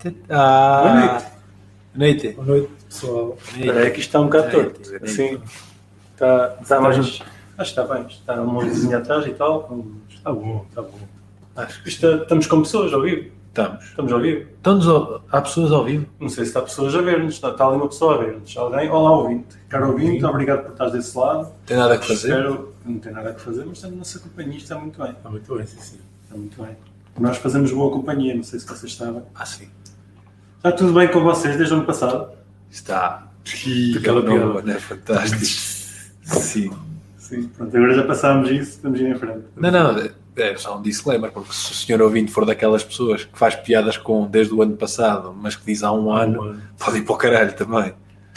Boa noite. Boa noite, pessoal. Espera aí que isto está um bocado torto. Sim. Está mais... Acho que está bem. Está uma luzinha atrás e tal. Está bom. Acho que estamos com pessoas ao vivo. Estamos ao vivo. Há pessoas ao vivo? Não sei se há pessoas a ver-nos. Está ali uma pessoa a ver-nos. Alguém? Olá, ouvinte. Caro ouvinte, obrigado por estás desse lado. Não tem nada a fazer? Não tem nada a fazer, mas estamos na nossa companhia. Está muito bem. Está muito bem, sim. Está muito bem. Nós fazemos boa companhia. Não sei se vocês sabem. Sim. Está tudo bem com vocês desde o ano passado? Está. Aquela piada. É fantástico. Sim. Pronto, agora já passámos isso, estamos indo em frente. Não, é só um disclaimer, porque se o senhor ouvinte for daquelas pessoas que faz piadas com desde o ano passado, mas que diz há um ano, pode ir para o caralho também.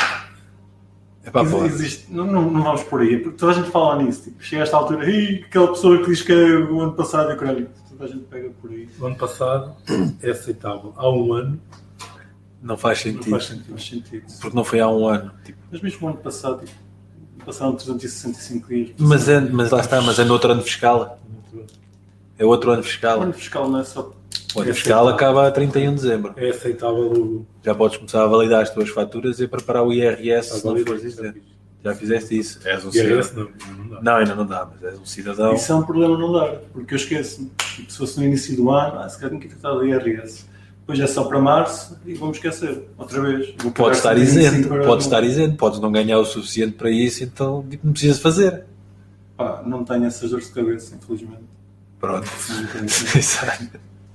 Existe, não vamos por aí, porque toda a gente fala nisso. Tipo, chega a esta altura, aquela pessoa que diz que é o ano passado, eu caralho, toda a gente pega por aí. O ano passado é aceitável. Há um ano não faz sentido. Não faz sentido. Porque não foi há um ano. Mas mesmo o ano passado, passaram 365 dias. Mas lá está, mas é no outro ano fiscal. É outro ano fiscal. O ano fiscal não é só... O ano fiscal acaba a 31 de dezembro. É aceitável. Já podes começar a validar as tuas faturas e preparar o IRS se não fores dizer. Já fizeste isso. És um IRS cidadão. Não, ainda não dá, mas és um cidadão. Isso é um problema não dar, porque eu esqueço-me. Tipo, se fosse no início do ano, se calhar tenho que tratar do IRS. Depois é só para março e vamos esquecer. Outra vez. Pode estar isento. Podes não ganhar o suficiente para isso, então não precisas fazer. Não tenho essas dores de cabeça, infelizmente. Pronto. Exato.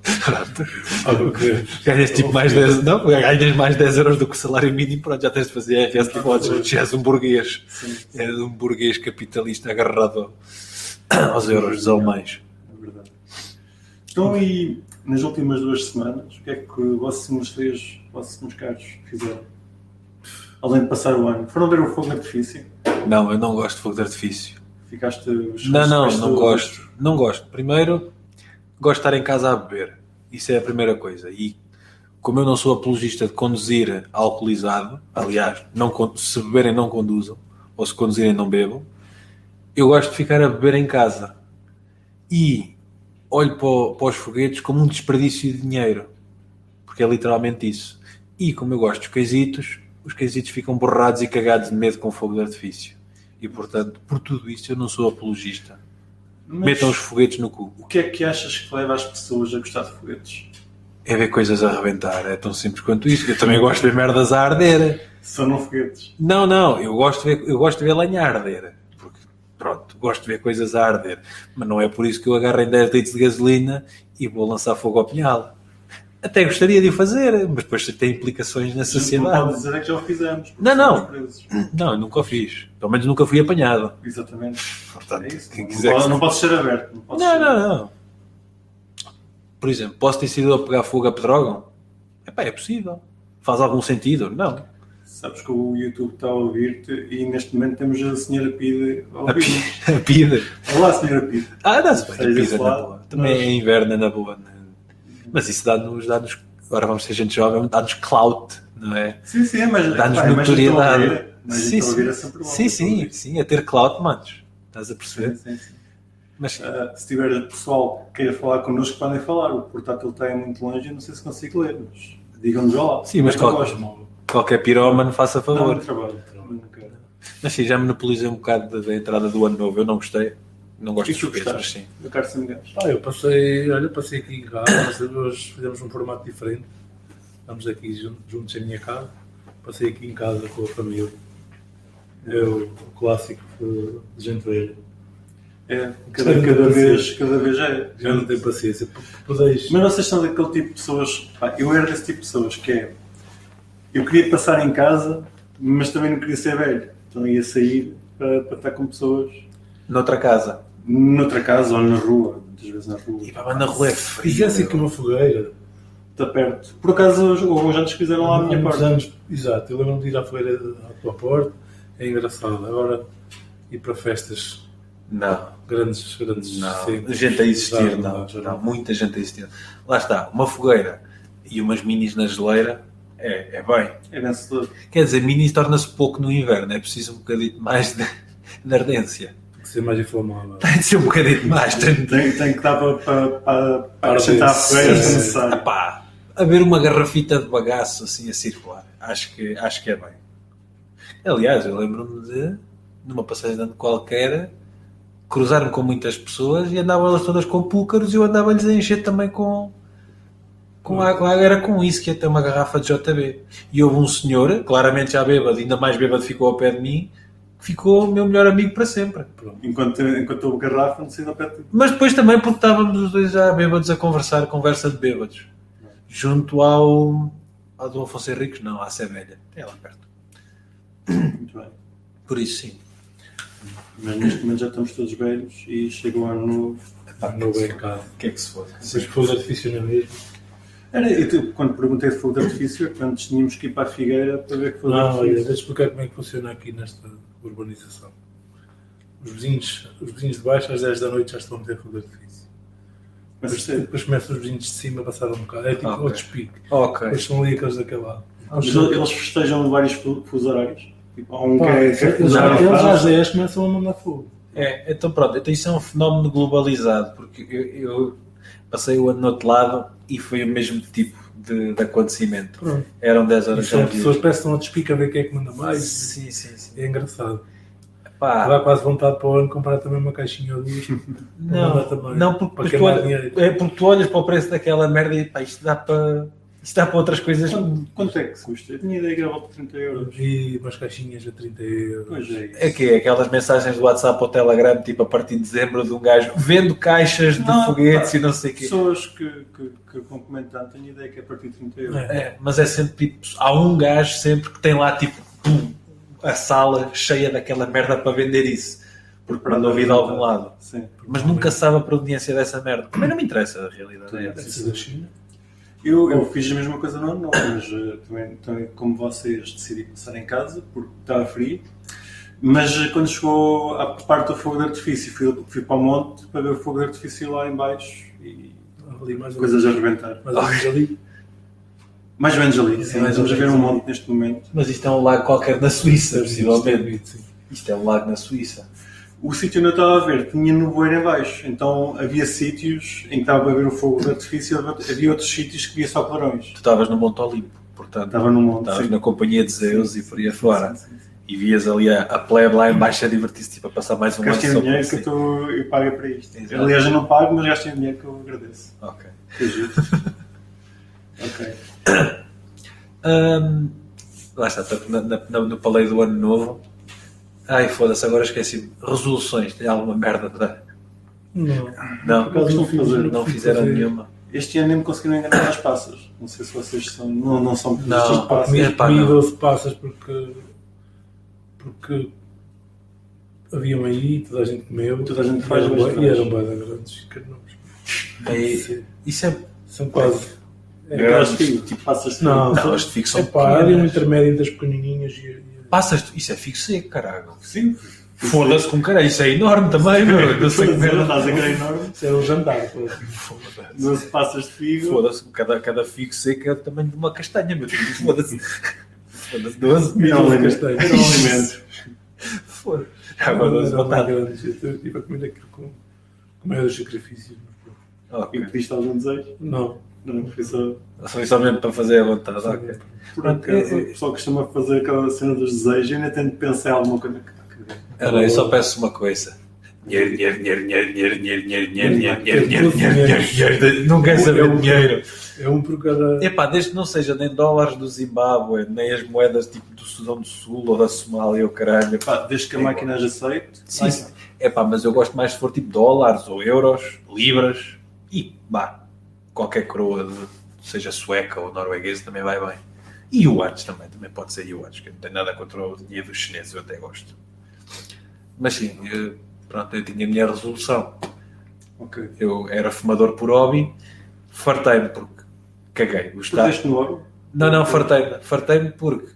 Ganhas tipo mais 10, não? Ganhas mais 10 euros do que o salário mínimo, pronto, já tens de fazer IRS, já és um burguês. És um burguês capitalista agarrado aos euros dos alemães. É verdade. Então, e nas últimas 2 semanas, o que é que vossos caros fizeram? Além de passar o ano. Foram ver o fogo de artifício? Não, eu não gosto de fogo de artifício. Ficaste... Não gosto. Não gosto. Primeiro, gosto de estar em casa a beber. Isso é a primeira coisa. E como eu não sou apologista de conduzir alcoolizado, aliás, se beberem não conduzam, ou se conduzirem não bebam, eu gosto de ficar a beber em casa. E olho para os foguetes como um desperdício de dinheiro. Porque é literalmente isso. E como eu gosto dos queisitos, os queisitos ficam borrados e cagados de medo com fogo de artifício. E portanto, por tudo isso, eu não sou apologista. Metam os foguetes no cu. O que é que achas que leva as pessoas a gostar de foguetes? É ver coisas a arrebentar. É tão simples quanto isso. Eu também gosto de ver merdas a arder. Só não foguetes? Não. Eu gosto de ver lenha a arder. Porque, pronto, gosto de ver coisas a arder. Mas não é por isso que eu agarro em 10 litros de gasolina e vou lançar fogo ao pinhal. Até gostaria de o fazer, mas depois tem implicações na sociedade. Não pode dizer é que já o fizemos. Não, eu nunca o fiz. Pelo menos nunca fui apanhado. Exatamente. Portanto, é isso. Quem quiser não posso ser aberto. Não. Por exemplo, posso ter sido a pegar fogo a Pedrógão? É possível. Faz algum sentido? Não. Sabes que o YouTube está a ouvir-te e neste momento temos a senhora Pida a ouvir. A Pida? Olá, senhora Pida. Dá-se bem. A Pida na boa. Também é inverno na boa. Mas isso dá-nos, agora vamos ser gente jovem, dá-nos clout, não é? Sim, mas dá-nos notoriedade. Sim, a ter clout, manos. Estás a perceber? Sim. Mas, se tiver pessoal que queira falar connosco, podem falar. O portátil está muito longe e não sei se consigo ler, mas digam-nos lá. Sim, mas qualquer pirómano faça favor. Não trabalho. Mas sim, já monopolizei um bocado da entrada do ano novo, eu não gostei. Não gosto de foguetes, mas sim. Eu quero ser gajo. Eu passei aqui em casa, hoje fizemos um formato diferente. Estamos aqui juntos em minha casa. Passei aqui em casa com a família. É o clássico de gente velha. Cada vez é. Já não tenho paciência. Mas vocês são daquele tipo de pessoas... eu era desse tipo de pessoas que é... Eu queria passar em casa, mas também não queria ser velho. Então ia sair para estar com pessoas... Noutra casa ou na rua, muitas vezes na rua. E na rua é frio. Fizesse aqui uma fogueira. Está perto. Por acaso os anos fizeram lá à minha porta. Exato, eu lembro-me de ir à fogueira à tua porta. É engraçado. Agora ir para festas. Não. Grandes. Não. Gente a existir, não. Muita gente a existir. Lá está, uma fogueira e umas minis na geleira é bem. É vencedor. Quer dizer, minis torna-se pouco no inverno. É preciso um bocadinho mais de ardência. Ser mais inflamável. Tem de ser um bocadinho mais. Tem que dar para acrescentar a fogueira se necessário. haver uma garrafita de bagaço assim a circular. Acho que é bem. Aliás, eu lembro-me de, numa passagem de ano qualquer, cruzar-me com muitas pessoas e andavam elas todas com púcaros e eu andava-lhes a encher também com água. Era com isso que ia ter uma garrafa de JB. E houve um senhor, claramente já bêbado, ainda mais bêbado ficou ao pé de mim, que ficou o meu melhor amigo para sempre. Enquanto houve garrafa, não sei ao pé de ti. Mas depois também porque estávamos os dois já bêbados a conversar, conversa de bêbados. Junto ao do Afonso Henriques, não, à Sé Velha. É lá perto. Muito bem. Por isso, sim. Mas neste momento já estamos todos velhos e chega o ano novo. No bem cá. O que é que se for? Depois fogo de artifício na mesma. Quando perguntei de fogo de artifício, é que antes tínhamos que ir para a Figueira para ver que fogo de Não, olha, artifício. vou explicar como é que funciona aqui nesta urbanização. Os vizinhos de baixo às 10 da noite já estão a meter fogo de artifício. Depois começam os vizinhos de cima a passar um bocado. É tipo outros picos. Ok. Depois são ali aqueles daquele lado. Eles festejam vários fusos horários. Tipo, há um que Pá, é eles às 10 começam a mandar fogo. Então pronto, então isso é um fenómeno globalizado, porque eu passei o ano no outro lado e foi o mesmo tipo de acontecimento. Pronto. Eram 10 horas São já pessoas que parecem a despica a ver quem é que manda mais. Sim. É engraçado. Pá, Dá quase vontade para o ano comprar também uma caixinha ou duas. não, porque para tu queimar dinheiro. porque tu olhas para o preço daquela merda e pá, isto dá para outras coisas. Quanto é que custa? Eu tinha ideia que era volta de 30 euros. E umas caixinhas a 30 euros. Pois é. É que aquelas mensagens do WhatsApp ou Telegram, tipo a partir de dezembro, de um gajo vendo caixas de foguetes e não sei o quê. Pessoas que vão comentando, tenho ideia que é a partir de 30 euros. Mas é sempre tipo, há um gajo sempre que tem lá tipo a sala cheia daquela merda para vender isso. Porque para não ouvir de algum lado. Sim. Mas nunca sabe a proveniência dessa merda. Também não me interessa, a realidade é Deve essa. ser da China. Eu fiz a mesma coisa no ano novo, mas também, como vocês, decidi passar em casa, porque estava frio. Mas quando chegou à parte do fogo de artifício, fui para o monte para ver o fogo de artifício lá em baixo e Ali mais coisas a arrebentar. Mais ou menos ali. Mais ou menos ali, sim. Mais ou Estamos a ver menos um ali. monte neste momento. Mas isto é um lago qualquer na Suíça, possivelmente. Sim. Isto é um lago na Suíça. O sítio onde eu estava a ver tinha nevoeiro em baixo, então havia sítios em que estava a ver o fogo de artifício, havia outros sítios que via só clarões. Tu estavas no Monte Olimpo, portanto. Estava no monte, Estavas sim. na companhia de Zeus e por aí afora. Sim. E vias ali a plebe lá em baixo a divertir-se, tipo, a passar mais um ano Gastei só dinheiro por que si. eu pago para isto. Exato. Aliás, eu não pago, mas gastei dinheiro que eu agradeço. Ok. Que giro. Ok. Lá está, no paleio do ano novo. Ai, foda-se, agora esqueci. Resoluções, tem alguma merda para... Não. Não, Por acaso não fiz, não fizeram fazer. nenhuma. Este ano nem me conseguiram enganar as passas. Não sei se vocês não são pedistas Não, de passas. comi- Comi não. 12 passas porque haviam aí, toda a gente comeu. Toda a gente faz, e mas eram faz. eram bem grandes. Aí, isso é... São quase. Aquelas tipo passas de Não, Não, as de figo são Epá, havia um pequenas. intermédio entre as pequenininhas e Passas, isso é figo seco, caralho. Sim. Foda-se com caralho, isso é enorme também, meu. Não sei que merda. Estás a ver enorme. isso era um jantar. Pô. Foda-se. 12 passas de figo. Foda-se, cada figo seco é do tamanho de uma castanha, meu Deus. Foda-se. Foda-se, 12 Era um Não, alimento. castanho. Era um alimento. Foda-se. Agora 12 Eram bem batatas. grandes. Eu estive a comer aquilo com o maior dos sacrifícios. E Ok. pediste algum desejo? Não. Não, foi só. Foi só mesmo para fazer a vontade, ok. Por acaso, o pessoal costuma fazer aquela cena dos desejos e ainda tento pensar em alguma coisa que. Eu só peço uma coisa. Dinheiro. Não quer saber de dinheiro. É um por cada. Epá, desde que não seja nem dólares do Zimbábue, nem as moedas tipo do Sudão do Sul ou da Somália, ou caralho. Pá, desde que a máquina as aceite. Sim, sim. Epá, mas eu gosto mais se for tipo dólares ou euros, libras e qualquer coroa, seja sueca ou norueguesa, também vai bem. E yuans também pode ser yuans, que eu não tenho nada contra o dinheiro dos chineses, eu até gosto. Mas sim, eu tinha a minha resolução. Ok. Eu era fumador por hobby, fartei-me porque caguei. Perdeste no ouro? Não, fartei-me porque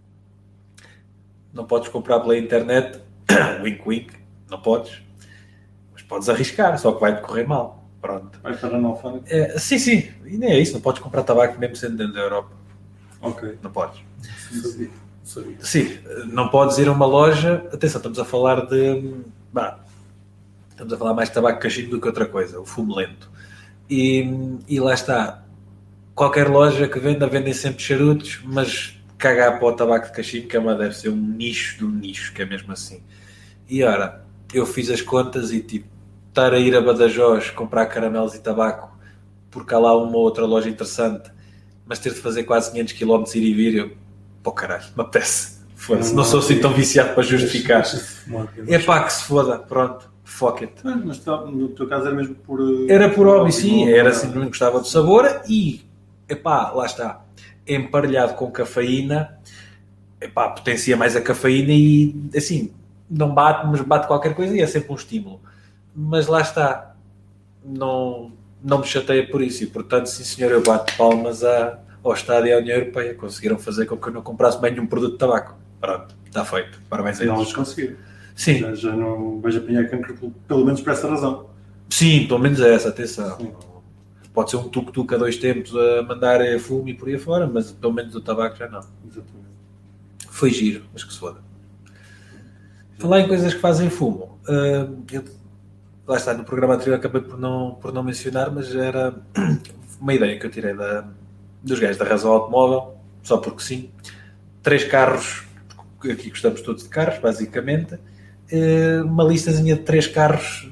não podes comprar pela internet, wink wink, não podes, mas podes arriscar, só que vai-te correr mal. Pronto. Vai estar analfânico? Sim, e nem é isso, não podes comprar tabaco mesmo sendo dentro da Europa. Ok. Não podes. Sabia. Sim, não podes ir a uma loja. Atenção, estamos a falar de. Estamos a falar mais de tabaco cachimbo do que outra coisa, o fumo lento. E lá está. qualquer loja que venda, vendem sempre charutos, mas cagar para o tabaco de cachimbo, que deve ser um nicho do nicho, que é mesmo assim. E ora, eu fiz as contas e tipo, estar a ir a Badajoz comprar caramelos e tabaco, porque há lá uma outra loja interessante, mas ter de fazer quase 500 km ir e vir, eu, pô caralho, me apetece. Foda-se, não sou assim tão viciado para justificar. É pá, que se foda, pronto, fuck it. Mas no teu caso era mesmo por... Era por hobby, sim, era assim, não gostava do sabor e, epá, lá está, emparelhado com cafeína, epá, potencia mais a cafeína e, assim, não bate, mas bate qualquer coisa e é sempre um estímulo. Mas lá está, não me chateia por isso e, portanto, sim senhor, eu bato palmas ao Estado e à União Europeia. Conseguiram fazer com que eu não comprasse bem nenhum produto de tabaco. Pronto, está feito. Parabéns a eles. Não, eles conseguiram. Sim. Já não vais apanhar cancro, pelo menos por essa razão. Sim, pelo menos é essa, atenção. Sim. Pode ser um tuk-tuk a 2 tempos a mandar fumo e por aí fora, mas pelo menos o tabaco já não. Exatamente. Foi giro, mas que se foda. Falar em coisas que fazem fumo. Lá está, no programa anterior acabei por não mencionar, mas era uma ideia que eu tirei dos gajos da Razão Automóvel, só porque sim. 3 carros, aqui gostamos todos de carros, basicamente. Uma listazinha de 3 carros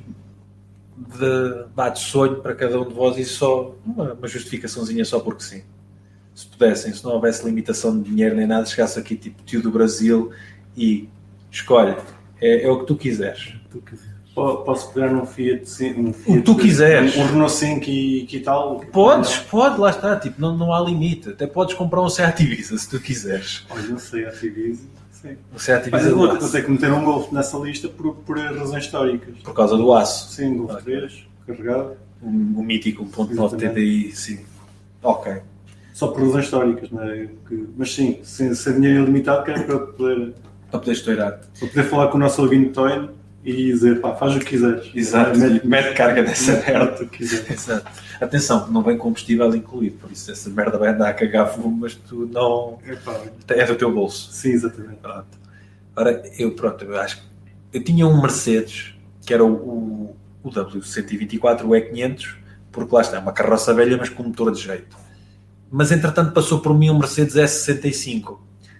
de sonho para cada um de vós e só uma justificaçãozinha só porque sim. Se pudessem, se não houvesse limitação de dinheiro nem nada, chegasse aqui tipo tio do Brasil e escolhe, é o que tu quiseres. Posso pegar num Fiat, o que tu quiseres. Um Renault 5 e tal? Pode, lá está, tipo, não há limite. Até podes comprar um Seat Ibiza se tu quiseres. Olha, um Seat Ibiza. Sim. Um Seat Ibiza. Eu tenho que meter um Golf nessa lista por razões históricas. Por causa do aço. Sim, Golf 3, carregado. O mítico 1.9 TDI, sim. Ok. Só por razões históricas, não é? Mas sim, sem dinheiro ilimitado, que é para poder estourar. Para poder falar com o nosso Albino Toy e dizer, pá, faz o que quiseres. Exato, mete carga nessa merda. Exato. Atenção, não vem combustível incluído, por isso essa merda vai andar a cagar fumo, mas tu não... É do teu bolso. Sim, exatamente. Pronto. Ora, eu acho que... Eu tinha um Mercedes, que era o W124, o E500, porque lá está, é uma carroça velha, mas com motor de jeito. Mas entretanto passou por mim um Mercedes S65.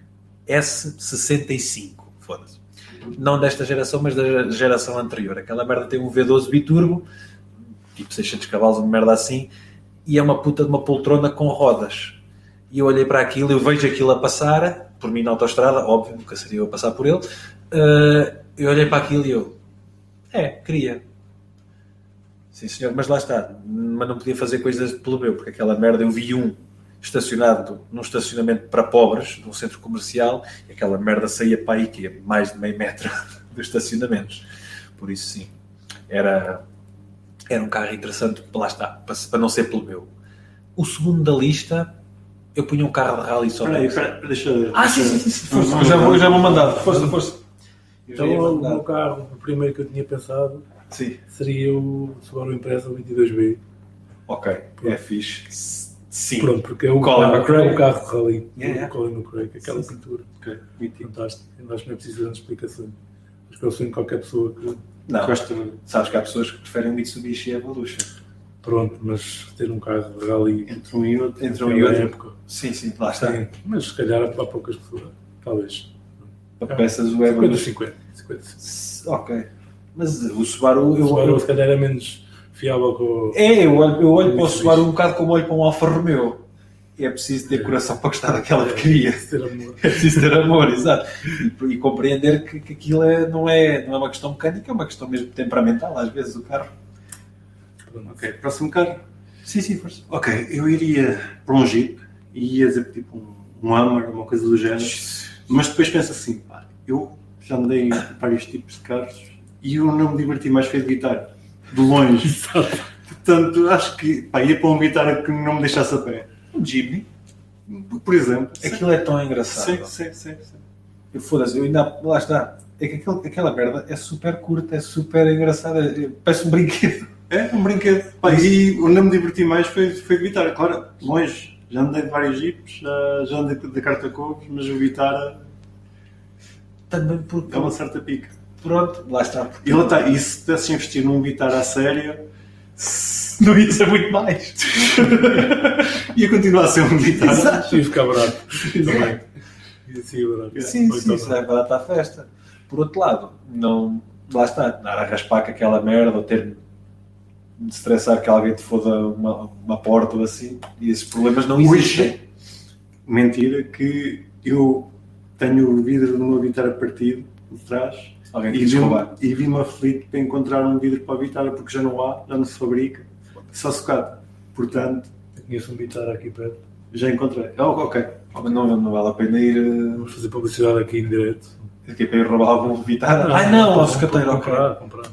S65, foda-se. Não desta geração, mas da geração anterior. Aquela merda tem um V12 biturbo, tipo 600 cavalos, uma merda assim, e é uma puta de uma poltrona com rodas. E eu olhei para aquilo, eu vejo aquilo a passar, por mim na autoestrada, óbvio, nunca seria eu a passar por ele. Eu olhei para aquilo e eu... queria. Sim senhor, mas lá está. Mas não podia fazer coisas pelo meu, porque aquela merda eu vi estacionado num estacionamento para pobres, num centro comercial, e aquela merda saía para aí, que é mais de meio metro dos estacionamentos. Por isso, sim, era um carro interessante, lá está, para não ser pelo meu. O segundo da lista, eu punha um carro de rally só. Deixa. Sim. Força, já vou mandar. Força. Então, o meu carro, o primeiro que eu tinha pensado, seria o Subaru Impreza 22B. Ok, é fixe. Sim. Pronto, porque é o carro de rally. O Colin McRae, aquela pintura. Fantástico. Ainda acho que não é preciso grande explicação. Acho que eu sonho qualquer pessoa que gosta. Sabes que há pessoas que preferem Mitsubishi e Evolution. Pronto, mas ter um carro de rally entre um e outro. Época. Sim, lá está. Sim, mas se calhar há poucas pessoas. Talvez. Peças o Evolution. 50. Ok. Mas o Subaru... O Subaru se calhar é menos... fiável com... eu olho para o Subaru um bocado como olho para um Alfa Romeo. É preciso ter coração para gostar daquela porcaria. É preciso ter amor, exato. E compreender que aquilo não é uma questão mecânica, é uma questão mesmo temperamental, às vezes, o carro. Ok, próximo carro? Sim, força. Ok, eu iria para um Jeep e ia dizer tipo um Hummer, uma coisa do género. Mas depois penso assim, pá, eu já andei vários tipos de carros e eu não me diverti mais foi de guitarra. De longe. Portanto, acho que ia para um guitarra que não me deixasse a pé. Um Jimny, por exemplo. Aquilo é tão engraçado. Sim. Foda-se, eu ainda... Lá está. É que aquela merda é super curta, é super engraçada. Parece um brinquedo. É um brinquedo. E onde eu me diverti mais foi de guitarra. Claro, longe. Já andei de vários Jeeps, já andei de carta-covos, mas o guitarra... Também porque... É uma certa pica. Pronto, lá está. E se pudesse investir num guitarra a sério, Não ia ser muito mais. Ia continuar a ser um militar. Exato. Ia ficar barato. Também. Ia ser barato. Sim, Ou sim, então isso não. é barato à festa. Por outro lado, não... Lá está, andar a raspar com aquela merda ou ter de estressar que alguém te foda uma porta ou assim, e esses problemas não existem. Hoje, mentira, que eu tenho o vidro do meu Vitara partido por trás Alguém e quis roubar. vi-me aflito para encontrar um vidro para a Vitara porque já não há, já não se fabrica, só sucata. Portanto, Eu conheço um bitar aqui perto. já encontrei. Ok. Mas não vale a pena ir Vamos fazer publicidade aqui em direto. aqui para ir roubar algum Vitar. Não, ao sucateiro, ok. Comprar.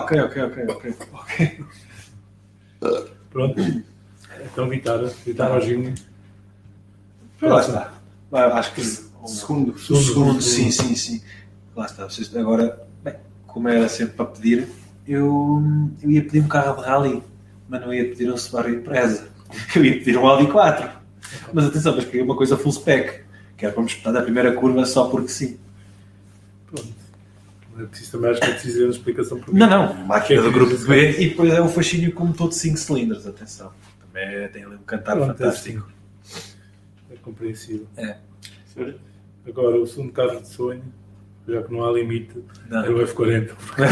Ok. Pronto. Então, Vitar ao Gini. Lá está. Acho que Segundo. o segundo, sim. Lá está. Vocês agora, bem, como era sempre para pedir, eu ia pedir um carro de rally, mas não ia pedir um Subaru Impreza. Eu ia pedir um Audi 4. Mas atenção, mas queria uma coisa full spec, que era para me espetar da primeira curva só porque sim. Pronto. Não é preciso também, acho que é preciso uma explicação por Não, máquina do grupo B e depois é um fascínio como todo 5 cilindros, atenção. Também tem ali um cantar Pronto, fantástico. É compreensível. É. Sério? Agora, o segundo carro de sonho, já que não há limite, Não. é o F40.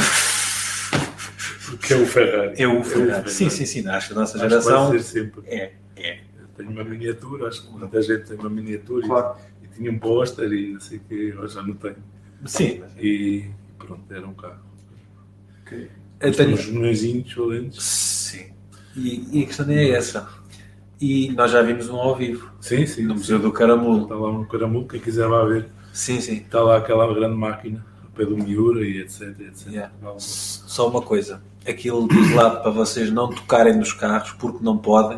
Porque é o Ferrari. É o Ferrari. Sim, acho que a nossa Acho que geração vai ser sempre. é. Eu tenho uma miniatura, acho que muita gente tem uma miniatura Claro. e tinha um póster e não sei o que, eu já não tenho. Sim, E pronto, era um carro. Ok. eu tenho. Uns menorzinhos, valentes. Sim. E a questão é essa. E nós já vimos um ao vivo Sim. no Museu do Caramulo. Está lá um caramulo, quem quiser lá ver. Sim. Está lá aquela grande máquina, ao pé do Miura e etc. Yeah. Lá, Só uma coisa. Aquilo diz lá para vocês não tocarem nos carros porque não podem.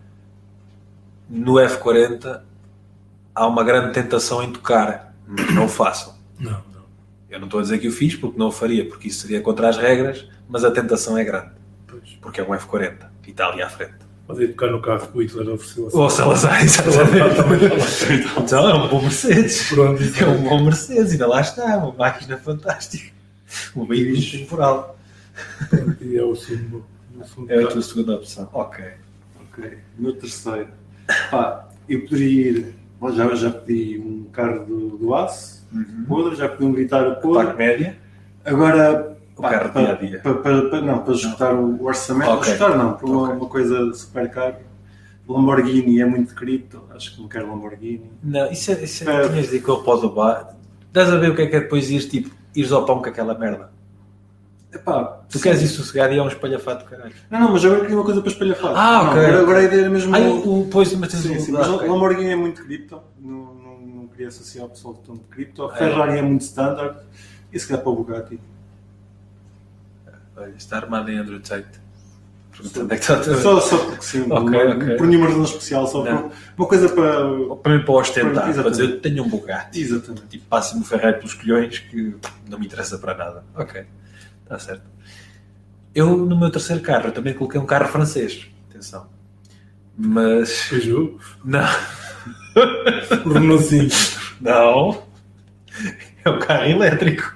No F40 há uma grande tentação em tocar. Mas não o façam. Não. Eu não estou a dizer que o fiz porque não o faria, porque isso seria contra as regras, mas a tentação é grande. Pois. Porque é um F40 e está ali à frente. Pode ir tocar no carro que o Hitler ofereceu. Ou Salazar, exatamente. Então é um bom Mercedes. Pronto. É um bom Mercedes, ainda lá está, uma máquina fantástica. Um veículo temporal. Pronto, e é o segundo É a carro. tua segunda opção. Ok. Ok. No terceiro. Pá, eu poderia ir. Bom, já pedi um carro do Aço, podre, já pedi um Vitara podre. Placa média. Agora, O carro dia a dia. Para esgotar o orçamento, Ok. esgotar não, para Ok. uma coisa super cara. Lamborghini é muito cripto, acho que não quero Lamborghini. Não, isso é tinhas de ir com ele para o Dubai. Estás a ver o que é depois ires ao pão com aquela merda? Epá, Tu queres ir sossegado e é um espalhafato do caralho. Não, mas agora queria uma coisa para espalhafar. Ah, Não, ok. Agora a ideia era mesmo. Pois, mas tens Sim, um... mas ok. Lamborghini é muito cripto, não queria associar o pessoal de tanto cripto. A Ferrari é muito standard, e se calhar para o Bugatti. Olha, está armado em Andrew Tate. Pergunta onde é que está a tua... Só porque sim, Ok. por nenhuma razão especial, só Não. por uma coisa para. Para mim, para ostentar, Exatamente. para dizer, eu tenho um Bugatti. Exatamente. Tipo, passa-me o Ferrari pelos colhões que não me interessa para nada. Ok, está certo. Eu, no meu terceiro carro, eu também coloquei um carro francês. Atenção. Mas... Peugeot, Não. Renault 5. Não. É um carro elétrico.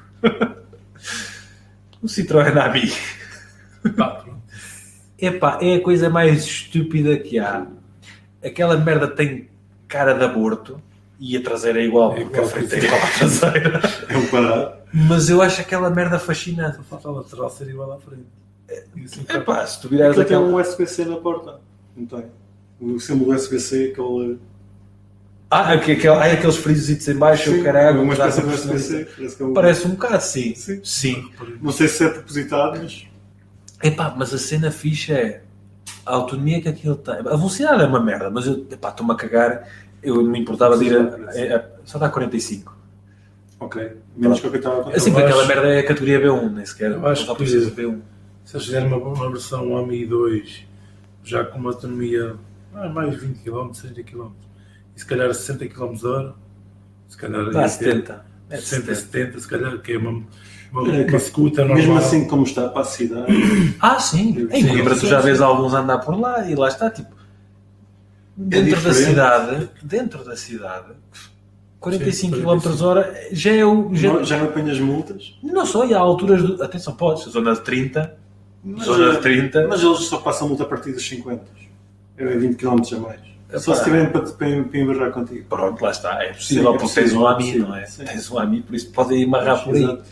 O Citroën Ami. Pá, pronto. Epá, é a coisa mais estúpida que há. Aquela merda tem cara de aborto e a traseira é igual, É porque igual, a frente é igual à traseira. É um quadrado. Mas eu acho aquela merda fascinante. Falta a lateral ser igual à frente. Isso, Epá, se tu virares Aquilo tem aquela... um USB-C na porta. Não tem. O símbolo USB-C, aquele. aqueles frisos em baixo, o caralho. uma dá espécie de para USB-C. Parece que é um- Parece um bocado, sim. Sim. Sim. Não sei se é propositado, mas. Epá, mas a cena fixa é a autonomia que aquilo tem. A velocidade é uma merda, mas eu estou-me a cagar. Eu não me importava de ir só dá 45. Ok. Menos que o que eu estava a contar. Assim, porque acho- aquela merda é a categoria B1, nem sequer. Eu acho só que- precisa de B1. Se eles fizerem uma versão AMI 2, já com uma autonomia mais 20 km, 30 km, e se calhar 60 km/h, se calhar Dá ia 70. ter É 60, 70, se calhar que é uma É, scooter normal. Mesmo assim, como está para a cidade. Sim. Em Sim, Coimbra tu sim, já sim. vês alguns andar por lá e lá está, tipo... Dentro da cidade, 45 Sim, km/h já é o... Já não apanhas multas. Não só, e há alturas... Atenção, podes, a zona de 30 zona de 30. Mas eles só passam multa a partir dos 50. É 20 km a mais. Só se tiverem para embarrar contigo. Pronto, lá está. É possível, porque tens um AMI, não é? Sim. Tens um AMI, por isso podem amarrar por aí. Exato.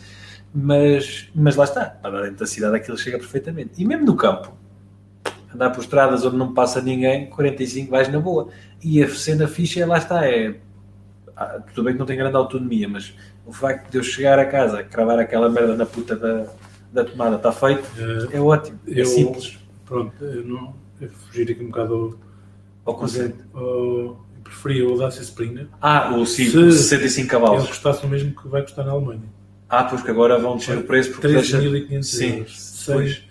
Mas lá está. Para dentro da cidade aquilo chega perfeitamente. E mesmo no campo, andar por estradas onde não passa ninguém, 45 vais na boa. E a cena ficha, lá está, tudo bem que não tem grande autonomia, mas o facto de eu chegar a casa, cravar aquela merda na puta da tomada, está feito, é ótimo, é simples. Pronto, eu fugir aqui um bocado Ao conceito. eu preferia o Dacia Springer. O 65 Ele cavalos. custasse o mesmo que vai custar na Alemanha. Pois que agora vão descer o preço porque 13.500 euros. pois.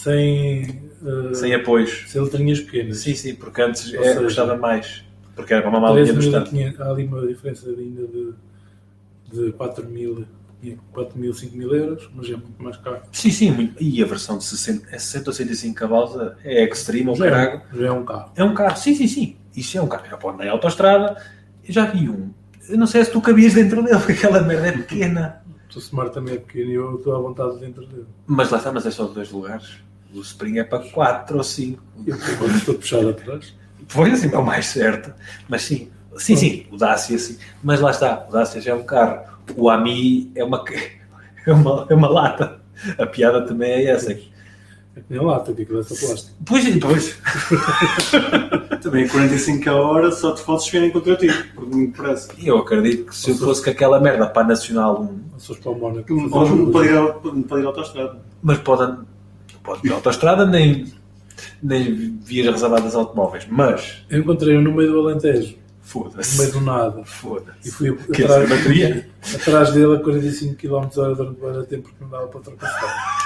Sem apoios. Sem letrinhas pequenas. Sim, porque antes Ou seja, custava mais. Porque era para uma malinha do Estado. 13.500, há ali uma diferença ainda de 4.000, 5.000 euros, mas é muito mais caro. Sim, muito. E a versão de 60 ou 65 cavalos é extreme, Já caralho. é um carro. É um carro, sim. Isso é um carro. Já pode andar em autoestrada. Eu já vi um. Eu não sei se tu cabias dentro dele, porque aquela merda é pequena. O Smart também é pequeno e eu estou à vontade dentro dele. Mas lá está, mas é só de 2 lugares. O Spring é para 4 ou 5. Eu estou puxado atrás. Foi assim, é o mais certo. Mas sim, o Dacia sim. Mas lá está, o Dacia já é um carro. O AMI é uma lata. A piada também é essa. É que nem a lata, que aquilo é só plástico. Pois. Também 45 a hora só te podes virem contra ti, porque me parece. Eu acredito que se eu fosse com aquela merda para a Nacional 1, As pessoas para o Mónaco. Não pode ir à autostrada. mas pode ir à autostrada, nem vias reservadas a automóveis, mas Eu encontrei-o no meio do Alentejo, no meio foda-se. do nada. Foda-se. E fui Quer dizer, bateria? atrás dele a 45 km/h durante o tempo porque não dava para ultrapassar.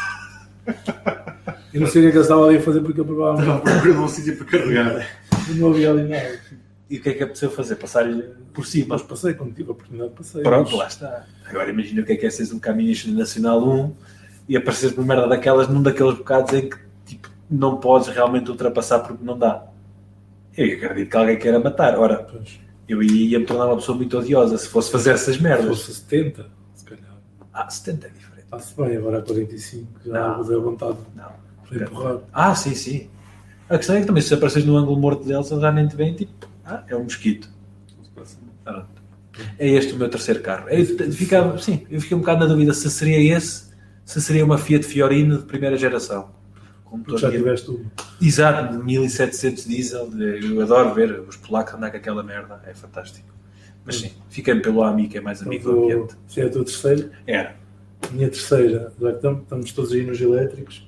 Eu não sei o que é que ele estava ali a fazer porque ele provavelmente Estava a procurar um sítio para carregar. não havia ali nada. E o que é que apeteceu fazer? Passar-lhe por cima. Mas passei, quando tive a oportunidade, passei. Pronto, Mas lá está. Agora imagina o que é seres um caminhista de Nacional 1 e apareceres por merda daquelas num daqueles bocados em que tipo, não podes realmente ultrapassar porque não dá. Eu acredito que alguém queira matar. Ora, Pois, eu ia me tornar uma pessoa muito odiosa se fosse fazer essas se merdas. fosse 70, se calhar. 70 é diferente. Está-se bem, agora a 45 já Não. vou dar vontade Não. de empurrar. Sim. A questão é que também se apareces no ângulo morto deles, eles já nem te veem, tipo, é um mosquito. Pronto. É este o meu terceiro carro. Eu fiquei um bocado na dúvida se seria esse, se seria uma Fiat Fiorino de primeira geração. Com motor Já de- tiveste uma. Exato, 1700 diesel. Eu adoro ver os polacos andar com aquela merda, é fantástico. Mas sim, fiquei pelo AMI, que é mais amigo do ambiente. Se é a tua terceira, Era. minha terceira, já que estamos todos aí nos elétricos,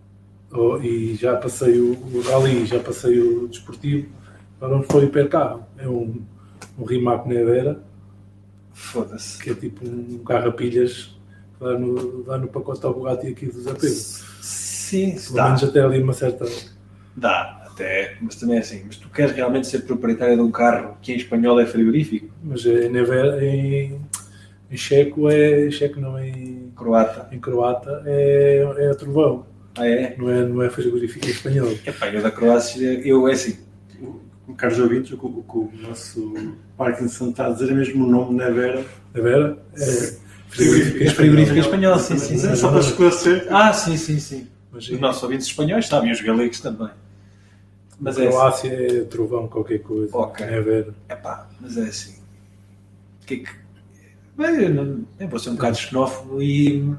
e já passei o rally, já passei o desportivo, agora vamos para o hipercarro. É um Rimac Nevera, Foda-se. que é tipo um carro a pilhas que dá no pacote ao Bugatti aqui dos apelos. Sim, Pelo menos até ali uma certa... Dá, até, mas também é assim. Mas tu queres realmente ser proprietário de um carro que em espanhol é frigorífico? Mas em Nevera, em checo não, em Croata. croata é trovão. É? Não é frigorífico em espanhol. Epá, eu da Croácia, eu é assim. O Carlos ouvintes, o que o nosso Parkinson está a dizer é mesmo o nome Nevera. Nevera é frigorífico É frigorífico em espanhol, sim. É só para esclarecer. Sim. Mas Os nossos ouvintes espanhóis sabem, os galegos também. Mas a é assim. Croácia é trovão, qualquer coisa. Ok. Nevera. Epá, mas é assim. O que é que... Bem, eu vou ser um bocado xenófobo e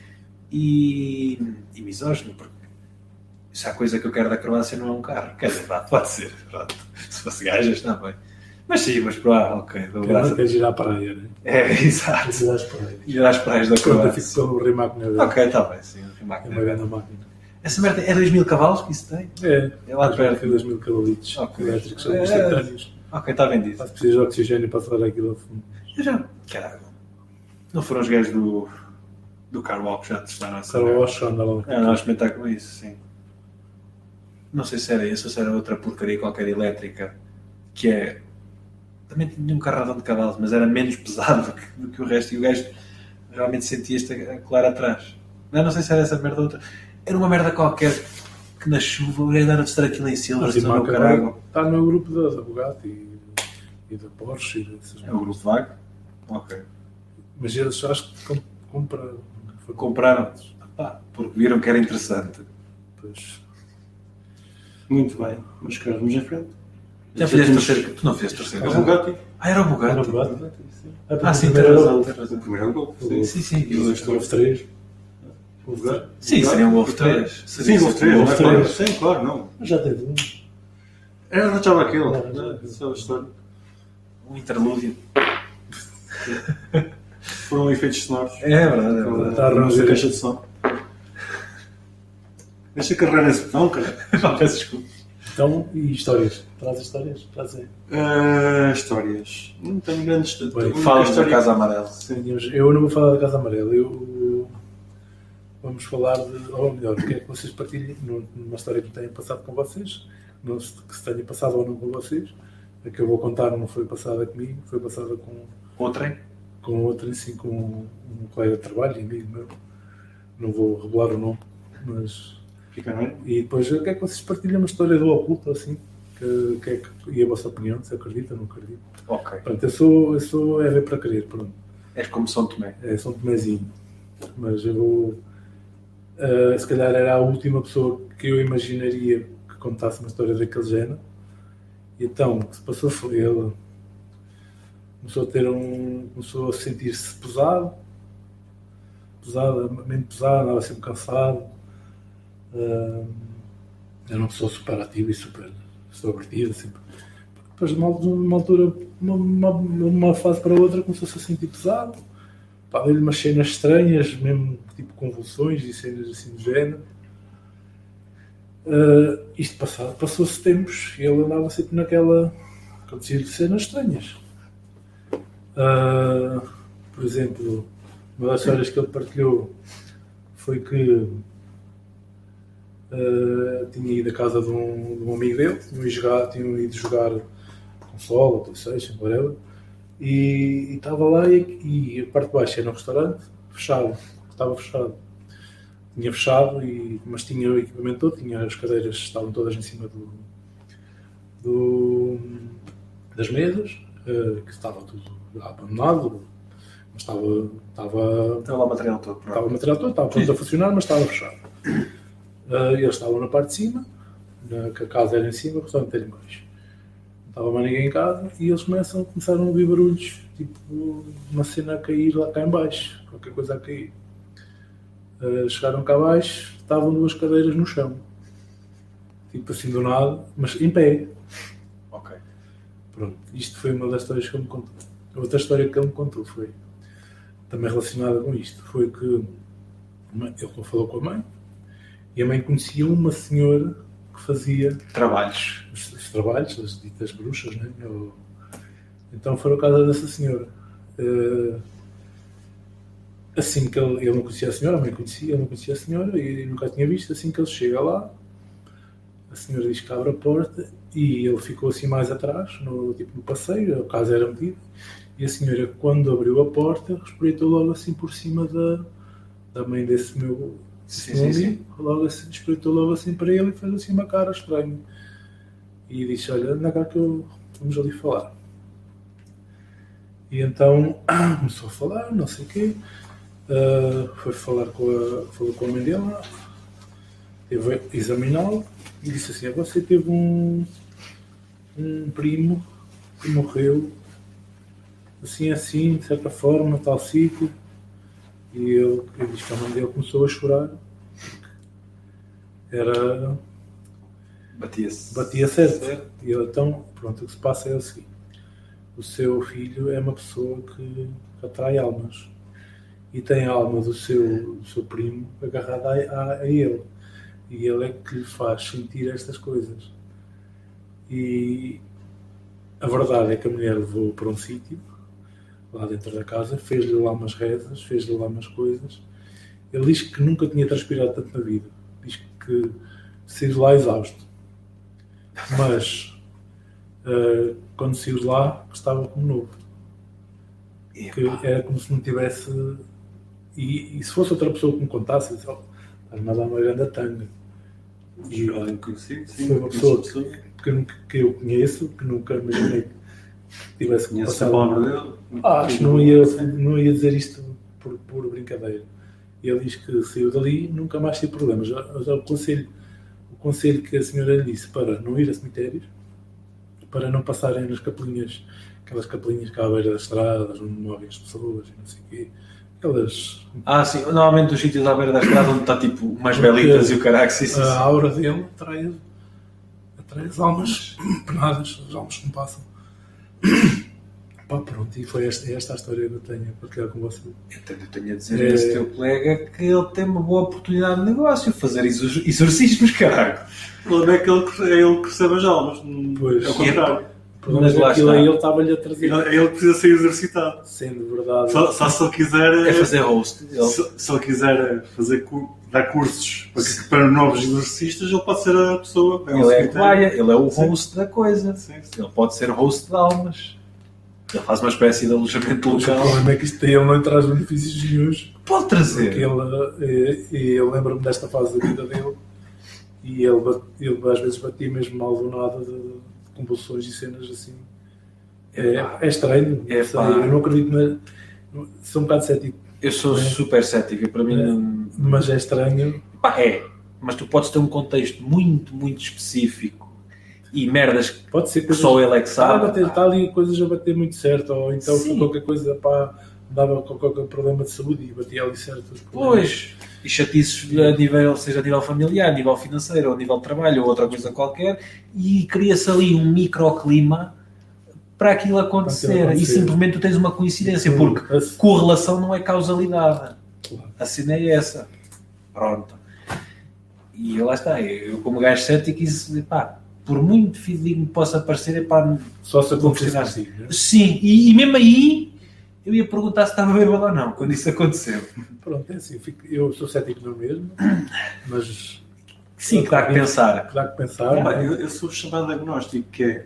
misógino, porque se há coisa que eu quero da Croácia não é um carro. Quer dizer, pode ser. Pronto. Se fosse gajas, está bem. Mas sim, mas ok. Dou graça. Queres ir à praia, né? Exato. Queres ir às praias. Ir às praias da Pronto, eu Croácia. fico pelo Rimac Nevera. Ok, está bem, sim. É uma grande máquina. Essa merda é 2000 cavalos que isso tem? É lá perto. que 2.000 caloritos Ok. elétricos, são É. instantâneos. Ok, está vendido. Se precisas de oxigênio para acelerar aquilo ao fundo. Eu já... Caralho. Não foram os gajos do Car Walk já testaram essa Carl merda? Walsh anda lá. Não, a experimentar com isso, sim. Não sei se era isso ou se era outra porcaria qualquer elétrica, que é... Também tinha um carradão de cavalos, mas era menos pesado do que o resto, e o gajo realmente sentia-se a colar atrás. Não sei se era essa merda ou outra. Era uma merda qualquer que na chuva o gajo andava a testar aquilo em Silva, Mas no Rimac caralho. está no grupo da Bugatti e da Porsche e dessas É o grupo vago? Ok. Mas eles acho que compraram. Compraram, porque viram que era interessante. depois... Muito bem, meus caros, vamos em frente. Já fizeste terceiro? Tu não fizeste terceiro? Era o Bugatti. Era o Bugatti. Era o Bugatti? Sim, primeiro tens era razão. o- Tens razão. O primeiro é o Golf. Sim. o Golf 3. O Bugatti. Sim, seria um Golf 3. Sim, Golf 3. Golf não é? Claro. 3. Sim, claro, não. Já teve um. Era já estava aquele. Não. Essa é a história. Um interlúdio. Foram efeitos sonoros. É verdade, é verdade. Tá a Nossa ranger. caixa de som. Deixa carregar esse botão, cara. Peço desculpa. Então, e histórias? Traz histórias? Traz aí. Histórias. Não tenho grandes. Bem, Fala-nos da Casa Amarela. Eu não vou falar da Casa Amarela. Vamos falar de... Ou melhor, o que é que vocês partilhem numa história que tenham passado com vocês. Não se, que se tenha passado ou não com vocês. A que eu vou contar não foi passada comigo. Foi passada com Outra? outro, sim, com um colega de trabalho, amigo meu. Não vou revelar o nome, mas... Fica, não é? E depois, o que é que vocês partilham uma história do oculto, assim? E a vossa opinião, se acredita ou não acredita? Ok. Pronto, eu sou é ver para crer, pronto. És como São Tomé. É São Tomézinho. Mas eu vou... se calhar era a última pessoa que eu imaginaria que contasse uma história daquele género. E então, o que se passou foi ele... Começou a sentir-se pesado, mente pesada, andava sempre cansado. Era uma pessoa super ativa e super extrovertida, sempre. Depois de uma altura, uma fase para outra, começou-se a sentir pesado. Pá, deu-lhe umas cenas estranhas, mesmo tipo convulsões e cenas assim do género. Isto passou-se tempos e ele andava sempre naquela... Acontecia-lhe cenas estranhas. Por exemplo, uma das histórias que ele partilhou foi que tinha ido à casa de um amigo dele, tinham ido jogar console, ou PlayStation, whatever, e estava lá e a parte de baixo era um restaurante fechado, estava fechado. Tinha fechado, mas tinha o equipamento todo, tinha as cadeiras, estavam todas em cima das mesas, que estava tudo abandonado, mas Tem lá o material todo. estava o material todo, estava pronto a funcionar, mas estava fechado. Eles estavam na parte de cima, que a casa era em cima, o restaurante era em baixo. Não estava mais ninguém em casa e eles começaram a ouvir barulhos, tipo uma cena a cair lá cá em baixo, qualquer coisa a cair. Chegaram cá abaixo, estavam duas cadeiras no chão, tipo assim do nada, mas em pé. Ok. Pronto, isto foi uma das histórias que ele me contou. Outra história que ele me contou foi também relacionada com isto, foi que ele falou com a mãe e a mãe conhecia uma senhora que fazia Trabalhos. os trabalhos, as ditas bruxas, né? Então foram à casa dessa senhora. Assim que ele não conhecia a senhora, a mãe conhecia, ele não conhecia a senhora e nunca a tinha visto. Assim que ele chega lá, a senhora diz que abre a porta e ele ficou assim mais atrás, no passeio, a casa era metida, e a senhora, quando abriu a porta, respeitou logo assim por cima da mãe desse meu amigo, logo assim, espreitou logo assim para ele e fez assim uma cara estranha. E disse, olha, anda cá que vamos ali falar. E então começou a falar, não sei o quê, foi falar falou com a mãe dele, teve a examiná-lo e disse assim, você teve um primo que morreu assim, de certa forma, tal sítio. E ele disse que a mãe dele começou a chorar. Batia certo. E ele, então, pronto, o que se passa é o seguinte: o seu filho é uma pessoa que atrai almas e tem a alma do seu primo agarrada a ele. E ele é que lhe faz sentir estas coisas. E a verdade é que a mulher levou para um sítio lá dentro da casa, fez-lhe lá umas rezas, fez-lhe lá umas coisas. Ele diz que nunca tinha transpirado tanto na vida. Diz que saiu lá exausto. Mas quando saiu de lá, estava como novo. Que era como se não tivesse... E se fosse outra pessoa que me contasse, estás-me a dar uma grande tanga. E foi uma pessoa que eu conheço, que nunca imaginei que tivesse que Conhece a passar. palavra dele? Acho que não ia dizer isto por brincadeira. E ele diz que saiu dali nunca mais teve problemas. Eu aconselho conselho que a senhora lhe disse para não ir a cemitérios, para não passarem nas capelinhas, aquelas capelinhas cá à beira das estradas, onde morrem as pessoas e não sei o quê. Aquelas... sim, normalmente os sítios à beira da estrada onde está tipo umas velitas e o caraca. A aura dele atrai as almas penadas, as almas que não passam. Pá, pronto, e foi esta a história que eu tenho a partilhar com você. Então eu tenho a dizer a esse teu colega que ele tem uma boa oportunidade de negócio, fazer exorcismos, caralho. O problema é que ele que recebe as almas. Pois. É o contrário. Mas aquilo aí ele estava-lhe a trazer. Ele precisa ser exercitado. Sendo verdade. Só se ele quiser. É fazer host. Se ele quiser dar cursos para novos exorcistas, ele pode ser a pessoa. Ele é a cobaia, ele é o host da coisa. Sim. Ele pode ser host de almas. Ele faz uma espécie de alojamento local. O problema é que isto ele não traz benefícios nenhuns. Pode trazer. Porque ele lembra-me desta fase da vida dele e ele às vezes batia mesmo mal do nada de convulsões e cenas assim. É estranho. Eu não acredito. Sou um bocado cético. Eu sou super cético. Para mim mas é estranho. Mas tu podes ter um contexto muito, muito específico e merdas pode ser que só ele é que sabe. Está ali coisas a bater muito certo, ou então qualquer coisa dava qualquer problema de saúde e batia ali certo. Pois, e chatices seja a nível familiar, a nível financeiro, ou a nível de trabalho, ou outra coisa qualquer, e cria-se ali um microclima para aquilo acontecer. E simplesmente tu tens uma coincidência, porque correlação não é causalidade. Claro. A cena é essa. Pronto. E lá está, eu como gajo cético, por muito fidedigno que possa parecer, só se acontecer assim. Sim, e mesmo aí eu ia perguntar se estava bêbado ou não, quando isso aconteceu. Pronto, é assim, eu sou cético não mesmo, mas... Sim, que dá que pensar. Eu sou chamado agnóstico, que é...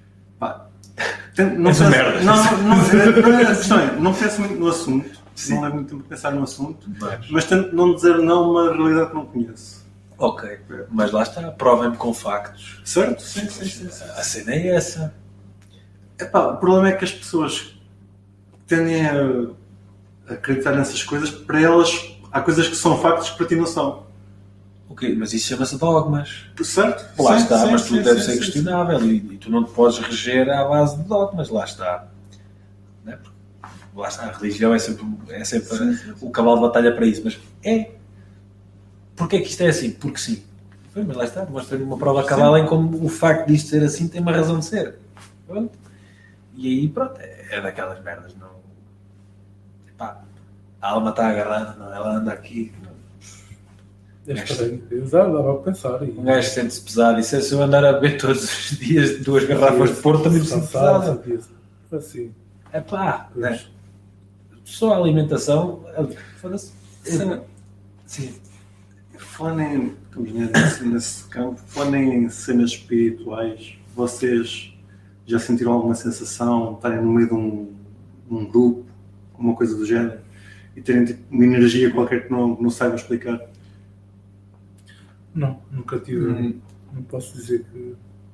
Não penso muito no assunto, não levo muito tempo a pensar no assunto, mas tento não dizer não uma realidade que não conheço. Ok, mas lá está, provem-me com factos. Certo? Sim. A cena é essa. O problema é que as pessoas tendem a acreditar nessas coisas, para elas há coisas que são factos que para ti não são. Ok, mas isso chama-se dogmas. Certo? Lá está, mas tudo deve ser questionável e tu não te podes reger à base de dogmas, lá está. Não é? Lá está, a religião é sempre o cavalo de batalha para isso, mas Porquê é que isto é assim? Porque sim. Mas lá está, mostra-me uma prova cabal em como o facto disto ser assim tem uma razão de ser. Pronto. E aí, pronto, é daquelas merdas. Não... a alma está agarrada, não, ela anda aqui. É estranho. Dava a pensar. Um gajo sente-se pesado. E se eu andar a beber todos os dias 2 garrafas de Porto, também me sinto pesado. Assim. Né? Só a alimentação. Foda-se. Sim. Falando nesse campo, falando em cenas espirituais, vocês já sentiram alguma sensação de estarem no meio de um grupo, uma coisa do género, e terem tipo, uma energia qualquer que não saibam explicar? Não, nunca tive. Não posso dizer que...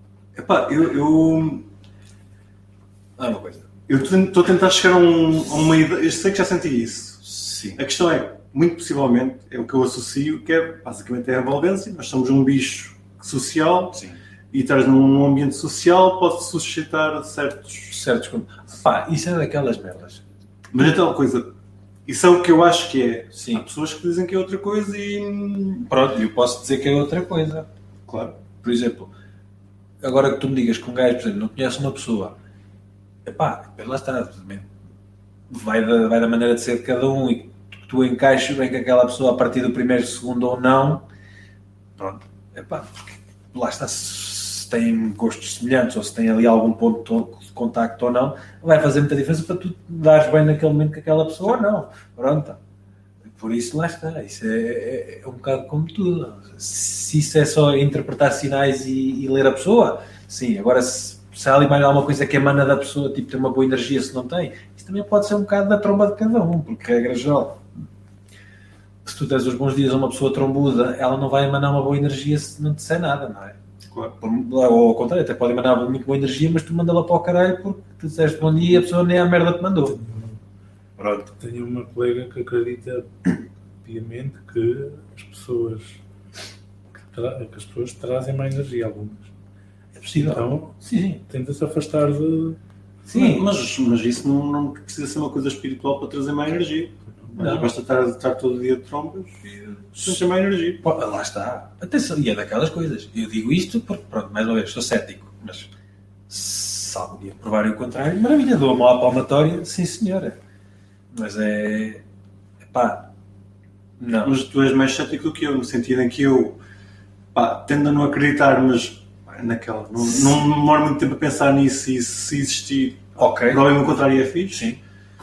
uma coisa. Eu estou a tentar chegar a uma ideia. Eu sei que já senti isso. Sim. A questão é, muito possivelmente, é o que eu associo, que é basicamente a envolvência. Nós somos um bicho social. Sim. E estás num ambiente social pode suscitar certos... Isso é daquelas merdas. Mas é tal coisa. Isso é o que eu acho que é. Sim. Há pessoas que dizem que é outra coisa e... Pronto, eu posso dizer que é outra coisa. Claro. Por exemplo, agora que tu me digas que um gajo, por exemplo, não conhece uma pessoa, lá está, vai da maneira de ser de cada um e que tu encaixes bem com aquela pessoa a partir do primeiro segundo ou não, pronto, lá está, se tem gostos semelhantes ou se tem ali algum ponto de contacto ou não, vai fazer muita diferença para tu dares bem naquele momento com aquela pessoa ou não, pronto. Por isso, lá está, isso é um bocado como tudo. Se isso é só interpretar sinais e ler a pessoa, sim. Agora, se há ali mais alguma coisa que emana da pessoa, tipo ter uma boa energia, se não tem, isso também pode ser um bocado da tromba de cada um, porque regra geral, se tu tens os bons dias a uma pessoa trombuda, ela não vai emanar uma boa energia se não te disser nada, não é? Claro. Ou ao contrário, até pode emanar muito boa energia, mas tu manda-la para o caralho porque tu disseste bom dia e a pessoa nem a merda te mandou. Pronto. Tenho uma colega que acredita piamente que as pessoas que as pessoas trazem má energia, algumas. É possível. Então, sim. tenta-se afastar de... Sim, mas isso não precisa ser uma coisa espiritual para trazer má energia. Não. Basta estar todo dia de trombas e ter má energia. Pô, lá está. Atenção, e é daquelas coisas. Eu digo isto porque, pronto, mais uma vez, sou cético, mas se algum dia provarem o contrário, maravilha, dou a mão à palmatória, sim senhora. Mas pá, não. Mas tu és mais cético do que eu, no sentido em que eu tendo a não acreditar, mas naquela, não demoro muito tempo a pensar nisso e se existir, provavelmente o contrário é fixe. Sim.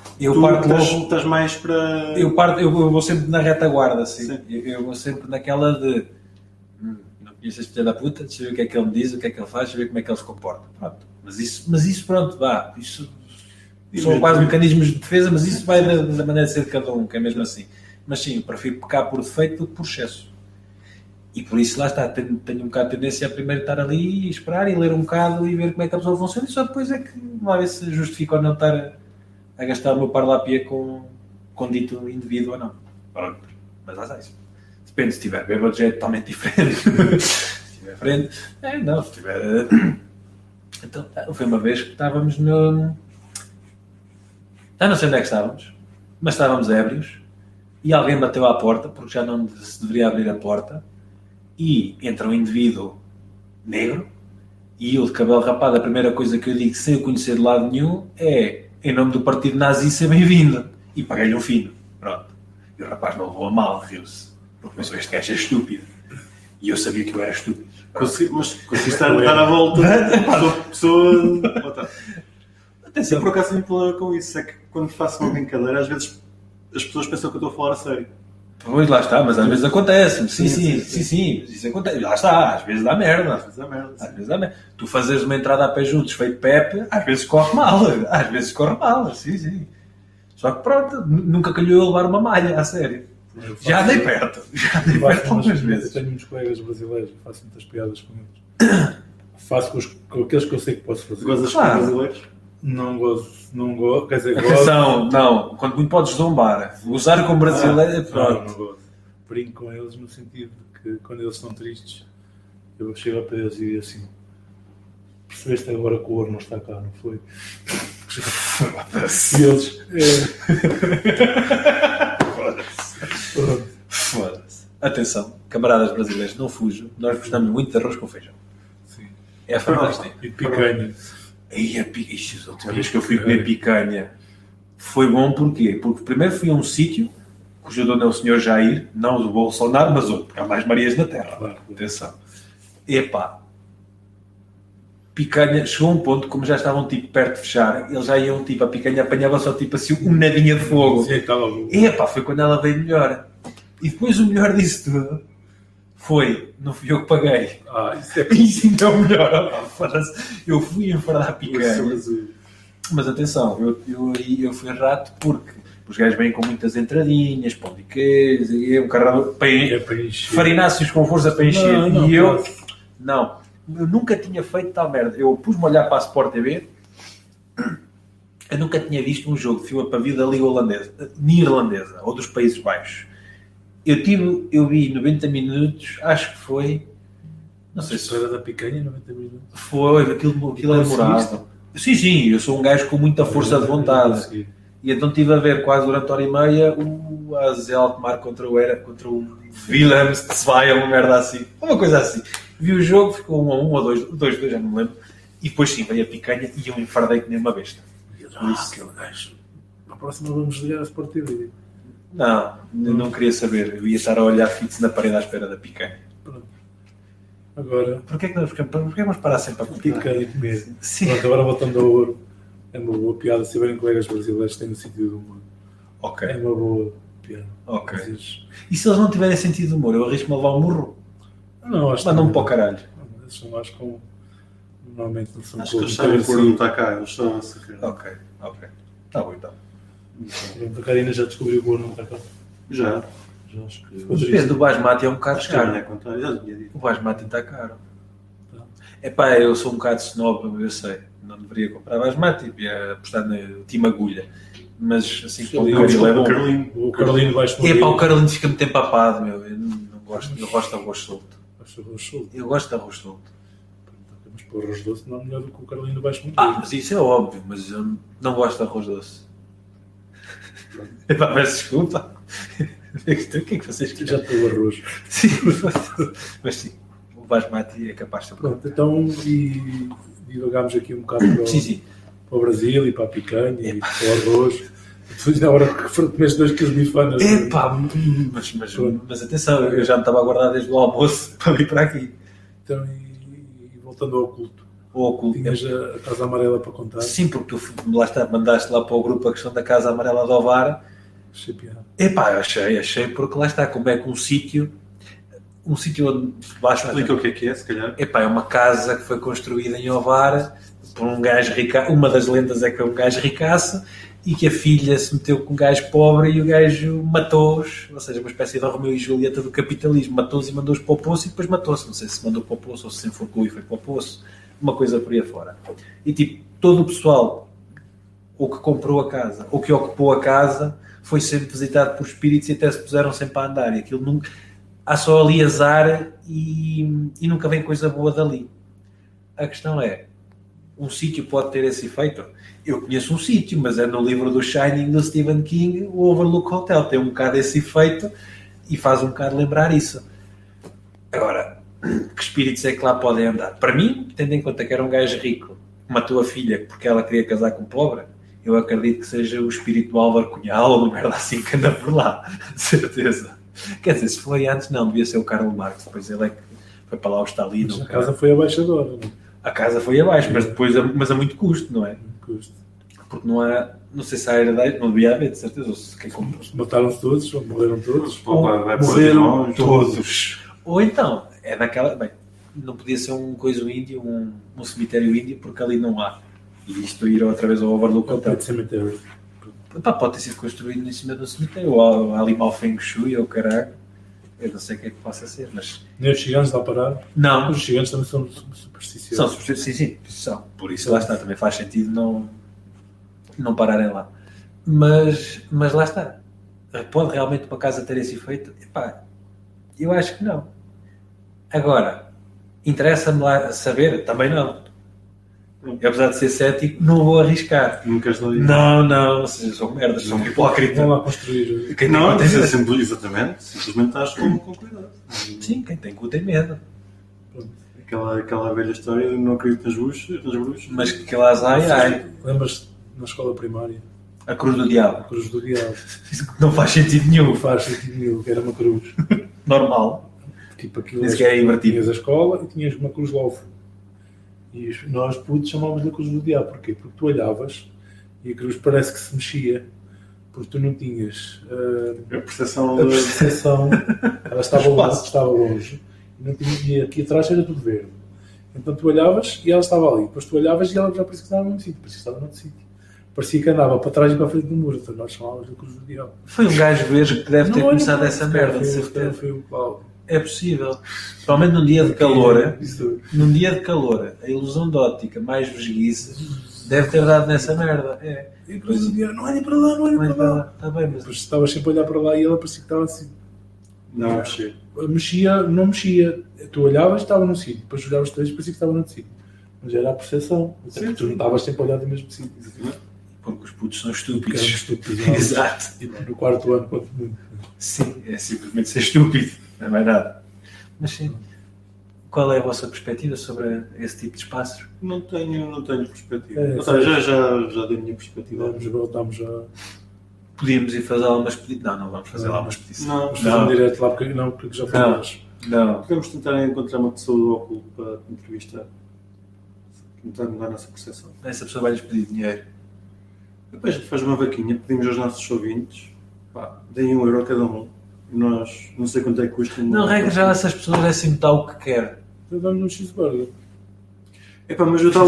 Estás mais para... Eu vou sempre na retaguarda, assim. Eu vou sempre naquela de não conheço este filho da puta, deixa eu ver o que é que ele me diz, o que é que ele faz, deixa eu ver como é que ele se comporta. Pronto. Mas isso pronto, vá. Isso são quase mecanismos de defesa, mas isso vai da maneira de ser de cada um, que é mesmo assim. Mas sim, eu prefiro pecar por defeito do que por excesso. E por isso lá está, tenho um bocado de tendência a primeiro estar ali e esperar e ler um bocado e ver como é que a pessoa funciona e só depois é que vamos ver se justifica ou não estar a gastar o meu parlapia com dito indivíduo ou não. Pronto. Mas lá está isso. Depende, se estiver bêbado já é totalmente diferente. Se estiver frente, não, se estiver... Então, foi uma vez que estávamos no... Já não sei onde é que estávamos, mas estávamos ébrios e alguém bateu à porta, porque já não se deveria abrir a porta, e entra um indivíduo negro e eu de cabelo rapado, a primeira coisa que eu digo sem o conhecer de lado nenhum é em nome do partido nazi, ser bem-vindo. E paguei-lhe um fino. Pronto. E o rapaz não levou a mal, riu-se. Porque pensou, este gajo é estúpido. E eu sabia que eu era estúpido. Mas consiste a dar a volta da pessoa... Atenção. Eu por acaso tenho problema com isso. É que quando faço uma brincadeira, às vezes as pessoas pensam que eu estou a falar a sério. Pois, lá está, mas às vezes acontece. Sim, isso acontece. Lá está, às vezes dá merda. Às vezes dá merda. Tu fazes uma entrada a pé juntos, feito Pepe, às vezes corre mal. Sim. Só que pronto, nunca calhou eu levar uma malha, a sério. Já dei perto algumas vezes. Eu tenho muitos colegas brasileiros e faço muitas piadas com eles. Faço com aqueles que eu sei que posso fazer. Gozas com brasileiros? Não gosto, quer dizer, atenção, não, quando muito podes zombar, usar com brasileiro, pronto. Não gosto. Brinco com eles no sentido de que quando eles estão tristes, eu chego para eles e digo assim: percebeste agora que o ouro não está cá, não foi? E eles. Foda-se. Atenção, camaradas brasileiros, não fujam, nós gostamos muito de arroz com feijão. Sim. É fantástico. E picanha. A última vez que eu fui comer picanha foi bom, porquê? Porque primeiro fui a um sítio cujo dono é o Sr. Jair, não o do Bolsonaro, mas outro, porque há mais Marias na Terra. Claro. Atenção. Picanha, chegou a um ponto, como já estavam tipo perto de fechar, eles já iam tipo, a picanha apanhava só tipo assim um nadinha de fogo. Sim, foi quando ela veio melhor. E depois o melhor disso tudo foi, não fui eu que paguei. Isso então melhor. Eu fui enfardar a picanha. Mas atenção, eu fui rato porque os gajos vêm com muitas entradinhas, pão de queijo, e um carrado para encher. Farináceos com força para encher. Eu nunca tinha feito tal merda. Eu pus-me a olhar para a Sport TV. Eu nunca tinha visto um jogo de fila para vida da Liga Neerlandesa ou dos Países Baixos. Eu vi 90 minutos, acho que foi. Não sei se era da picanha, 90 minutos. Foi, aquilo é memorável. Sim, eu sou um gajo com muita força de vontade. E então estive a ver quase durante hora e meia o AZ Alkmaar contra o Willems de Zweia, uma merda assim. Uma coisa assim. Vi o jogo, ficou 1-1 ou 2-2, já não me lembro. E depois sim, veio a picanha e eu enfardei que nem uma besta. Aquele gajo. Na próxima vamos ligar a Sport TV. Não, eu não queria saber. Eu ia estar a olhar fixo na parede à espera da picanha. Pronto. Agora... Porquê que vamos parar sempre a picanha e comer? Sim. Pronto, agora voltando ao ouro. É uma boa piada. Se tiverem colegas brasileiros que têm no sentido do humor. Ok. É uma boa piada. Ok. E se eles não tiverem sentido de humor, eu arrisco-me a levar um murro? Não, acho que mandam-me para o caralho. Eles são mais com... Normalmente não são... Acho que eles sabem que o ouro não está cá. Eles estão a sacar. Ok. Está bom então. A Karina já descobriu que o ouro não está cá. Já acho que... Depende do basmati, é um bocado caro. O basmati está caro. Eu sou um bocado snob, eu sei. Não deveria comprar basmati, ia apostar no time agulha. Mas assim como o Carolino é bom. O Carolino vai o Carolino fica muito empapado, meu. Eu não gosto, eu gosto do gosto solto. Acho arroz solto. Eu gosto de arroz solto. Mas para o arroz doce não é melhor do que o Carolina Baixo Monteiro. Mas isso é óbvio, mas eu não gosto de arroz doce. Epá, peço desculpa. O que é que vocês Já querem? estou o arroz. Sim, mas sim, o basmati é capaz de ser. Pronto, então e divagámos aqui um bocado Sim. para o Brasil e para a picanha e para o arroz. Depois na hora que foram comer 2 kg de bifanas. Epá, mas atenção, eu já me estava a guardar desde o almoço para vir para aqui. Então, e voltando ao culto. Ou oculto. Tinhas a Casa Amarela para contar. Sim, porque tu lá está, mandaste lá para o grupo a questão da Casa Amarela de Ovar. Achei piada. Epá, achei, porque lá está, como é que um sítio onde basta. Explica o que é, se calhar. Epá, é uma casa que foi construída em Ovar por um gajo ricaço. Uma das lendas é que é um gajo ricaço e que a filha se meteu com um gajo pobre e o gajo matou-os, ou seja, uma espécie de Romeu e Julieta do capitalismo, matou-os e mandou-os para o poço e depois matou-se, não sei se mandou para o poço ou se enforcou e foi para o poço, uma coisa por aí afora. E tipo, todo o pessoal, ou que comprou a casa, ou que ocupou a casa, foi sempre visitado por espíritos e até se puseram sempre a andar, e aquilo nunca... Há só ali azar e nunca vem coisa boa dali. A questão é, um sítio pode ter esse efeito? Eu conheço um sítio, mas é no livro do Shining do Stephen King, o Overlook Hotel tem um bocado esse efeito e faz um bocado lembrar isso. Agora, que espíritos é que lá podem andar? Para mim, tendo em conta que era um gajo rico, matou a filha porque ela queria casar com um pobre, eu acredito que seja o espírito do Álvaro Cunhal ou uma merda assim que anda por lá, de certeza. Quer dizer, se foi antes, não, devia ser o Karl Marx, depois ele é que foi para lá o Stalin. Mas a casa foi abaixo agora, não é? A casa foi abaixo, mas depois a muito custo, não é? Custo. Porque não sei se há herdeiro, não devia haver, de certeza, ou se quem comprou. Mataram-se todos, ou morreram todos. Morreram todos. Ou então, é daquela... Bem, não podia ser um coisa índio, um cemitério índio, porque ali não há. E isto ir outra vez ao Overlook Hotel. Pode cemitério. Pode ter sido construído em cima do cemitério, ou há ali mau Feng Shui, ou caralho. Eu não sei o que é que possa ser, mas... Nem os gigantes lá pararam? Não. Os gigantes também são supersticiosos. Sim, são. Por isso lá está, também faz sentido não pararem lá. Mas lá está. Pode realmente uma casa ter esse efeito? Epá, eu acho que não. Agora, interessa-me lá saber? Também não. Eu, apesar de ser cético, não vou arriscar. Não queres lá ir? Não, ou seja, são merdas, são hipócritas. Vão lá construir. Quem Não, tem medo. exatamente. Simplesmente estás com cuidado. Sim, quem tem cu tem medo. Aquela velha história de não acredito nas bruxas. Mas que lá ai. Lembras-te na escola primária? A cruz do diabo. A cruz do diabo. Isso não faz sentido nenhum. Não faz sentido nenhum, que era uma cruz. Normal. Tipo aquilo. Nem sequer é invertido. Tinhas a escola e tinhas uma cruz lá ao fundo. E nós putos chamávamos a cruz do diabo. Porquê? Porque tu olhavas e a cruz parece que se mexia. Porque tu não tinhas A percepção. ela estava longe. E não tinha, e aqui atrás era tudo verde. Então tu olhavas e ela estava ali. Depois tu olhavas e ela já parecia que estava no mesmo sítio. Parecia que estava no outro sítio. Parecia que andava para trás e para a frente do muro. Então nós chamávamos a cruz do diabo. Foi um gajo vejo que deve ter começado essa merda, de certeza. Foi o Cláudio. É possível. Provavelmente num dia de calor, a ilusão de óptica mais vesguice deve ter dado nessa merda. É. E depois o diabo, não olha para lá, não olha para lá. Está bem, mas... Depois estavas sempre a olhar para lá e ela parecia que estava assim. Não, mexer. Não mexia. Tu olhavas e estava num sítio. Depois olhavas três e parecia que estava noutro sítio. Mas era a percepção. Sim, tu não estavas sempre a olhar do mesmo sítio. Porque os putos são estúpidos. Porque estúpidos. Exato. E no quarto ano, quanto muito. Sim, é simplesmente ser estúpido. Não é mais nada. Mas sim. Qual é a vossa perspectiva sobre esse tipo de espaços? Não tenho perspectiva. Já dei a minha perspectiva. Voltamos a... Podíamos ir fazer lá uma expedição. Não vamos fazer lá uma expedição. Não, vamos fazer um direto lá porque já fomos. Não. Podemos tentar encontrar uma pessoa do óculo para entrevistar. Tentar mudar a nossa percepção. Essa pessoa vai-lhes pedir dinheiro. Depois a gente faz uma vaquinha, pedimos aos nossos ouvintes, deem €1 a cada um. Nós, não sei quanto é que custa. Não, regra já essas pessoas é assim tal o que quer. Então damos um cheeseburger. Mas o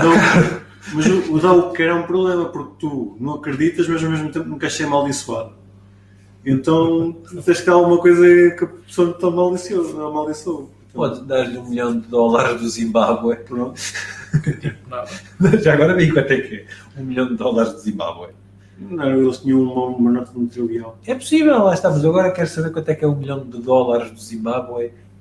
dar o que quer é um problema, porque tu não acreditas, mas ao mesmo tempo não queres ser amaldiçoado. Então tens que dar alguma coisa que a pessoa te amaldiçoou. Podes dar-lhe $1 milhão do Zimbábue. Pronto. Nada. Já agora vi quanto é que é. $1 milhão do Zimbábue. Não, eles tinham uma nota de $1 trilhão. É possível, lá está, mas eu agora quero saber quanto é que é $1 milhão do Zimbábue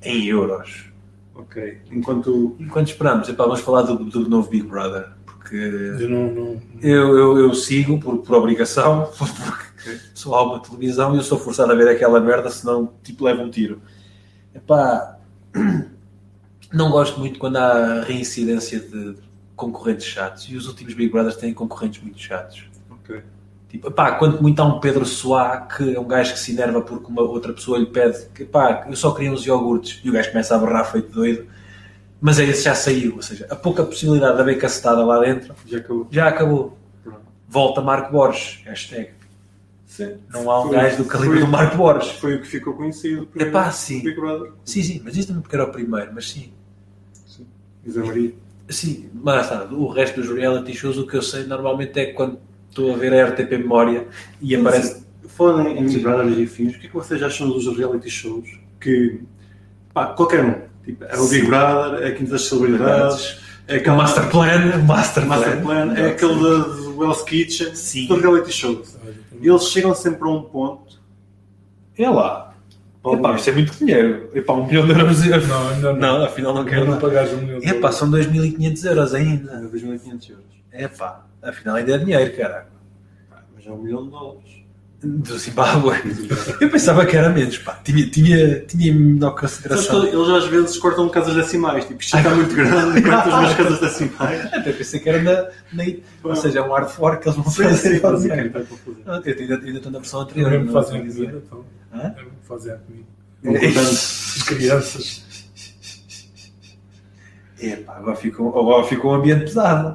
em euros. Ok. Enquanto esperamos, vamos falar do novo Big Brother. Porque Eu eu sigo por obrigação, porque só há uma televisão e eu sou forçado a ver aquela merda, senão tipo levo um tiro. Epá, não gosto muito quando há reincidência de concorrentes chatos, e os últimos Big Brothers têm concorrentes muito chatos. Ok. Tipo, epá, quando muito há um Pedro Soá, que é um gajo que se enerva porque uma outra pessoa lhe pede que, epá, eu só queria uns iogurtes, e o gajo começa a berrar feito doido, mas esse já saiu, ou seja, a pouca possibilidade de haver cacetada lá dentro já acabou. Pronto. Volta Marco Borges, hashtag. Sim. Não há um gajo do calibre do Marco Borges. Foi o que ficou conhecido. Epá, sim. Big Brother. Sim, mas isto também porque era o primeiro, mas sim. E Zé Maria. Sim, mas sabe, o resto dos reality shows, o que eu sei normalmente é quando estou a ver a RTP Memória e aparece... Falando em Big Brother e afins, o que é que vocês acham dos reality shows que, pá, qualquer um, tipo, é o Big Brother, é a Quinta das Celebridades, é aquele Master Plan, é aquele do Hell's Kitchen, sim. todo reality shows. E eles chegam sempre a um ponto. É lá. Epá, isto é muito dinheiro. Epá, 1 milhão de euros. Não, afinal não quero. não pagares 1 milhão de euros. Epá, são 2.500 euros ainda. 2.500 euros. Epá, afinal ainda é dinheiro, caralho. Mas é $1 milhão. Do Zimbábue. Eu pensava que era menos, pá. Tinha menor consideração. Eles às vezes cortam casas decimais. Tipo, isto está muito grande, cortam as minhas casas decimais. Até pensei que era ou seja, é um hard fork que eles vão fazer. Eu ainda estou na versão anterior. Não fazem a comida, então. Fazem a comida. As crianças. Epá, agora ficou um ambiente pesado.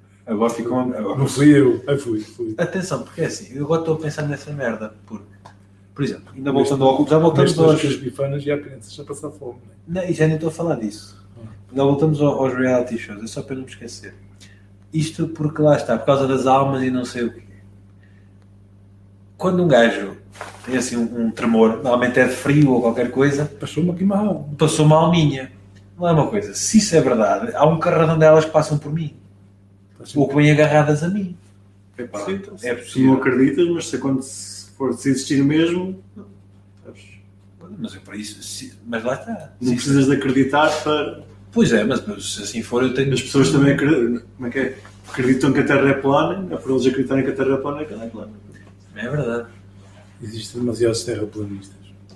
Não fui eu. Fui. Atenção, porque é assim, eu agora estou a pensar nessa merda. Por exemplo, ainda já voltamos aos bifanas e há crianças a passar fome. Não, e já nem estou a falar disso. Ainda voltamos aos reality shows, é só para não me esquecer. Isto porque lá está, por causa das almas e não sei o quê. Quando um gajo tem assim um tremor, normalmente é de frio ou qualquer coisa, passou-me aqui mal. Passou uma alminha. Não é uma coisa. Se isso é verdade, há um carradão delas que passam por mim. Ou que vêm agarradas a mim. Epá, sim, é tu possível. não acreditas, mas se existir mesmo, mas é para isso. Mas lá está. Não precisas de acreditar para. Pois é, mas se assim for, eu tenho. As pessoas também acreditam. Como é que é? Acreditam que a Terra é plana, é por eles acreditarem que a Terra é plana, que ela é plana. É verdade. Existem demasiados terraplanistas.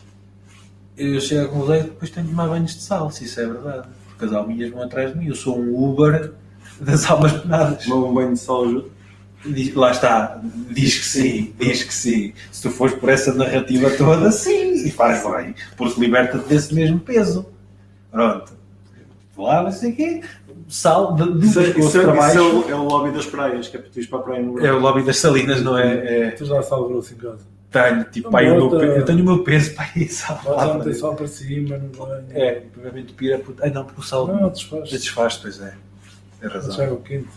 Eu chego à conclusão que depois tenho de tomar banhos de sal, se isso é verdade. Porque as alminhas vão atrás de mim. Eu sou um Uber das almas penadas. Um banho de sal ajuda? Lá está. Diz que sim. Se tu fores por essa narrativa toda, sim. E faz bem. Porque liberta-te desse mesmo peso. Pronto. Lá, não sei o quê. Sal, isso é o lobby das praias, que é para tu ir para a praia no verão. É o lobby das salinas, não é? Tu já sal grosso em casa? Tenho, tipo, pai, eu tenho o meu peso para ir sal. Mas tem sal para cima, não banho. É, provavelmente o pira. Ai não, porque o sal. Não, desfaz, pois é. Tem razão. Já é o quente.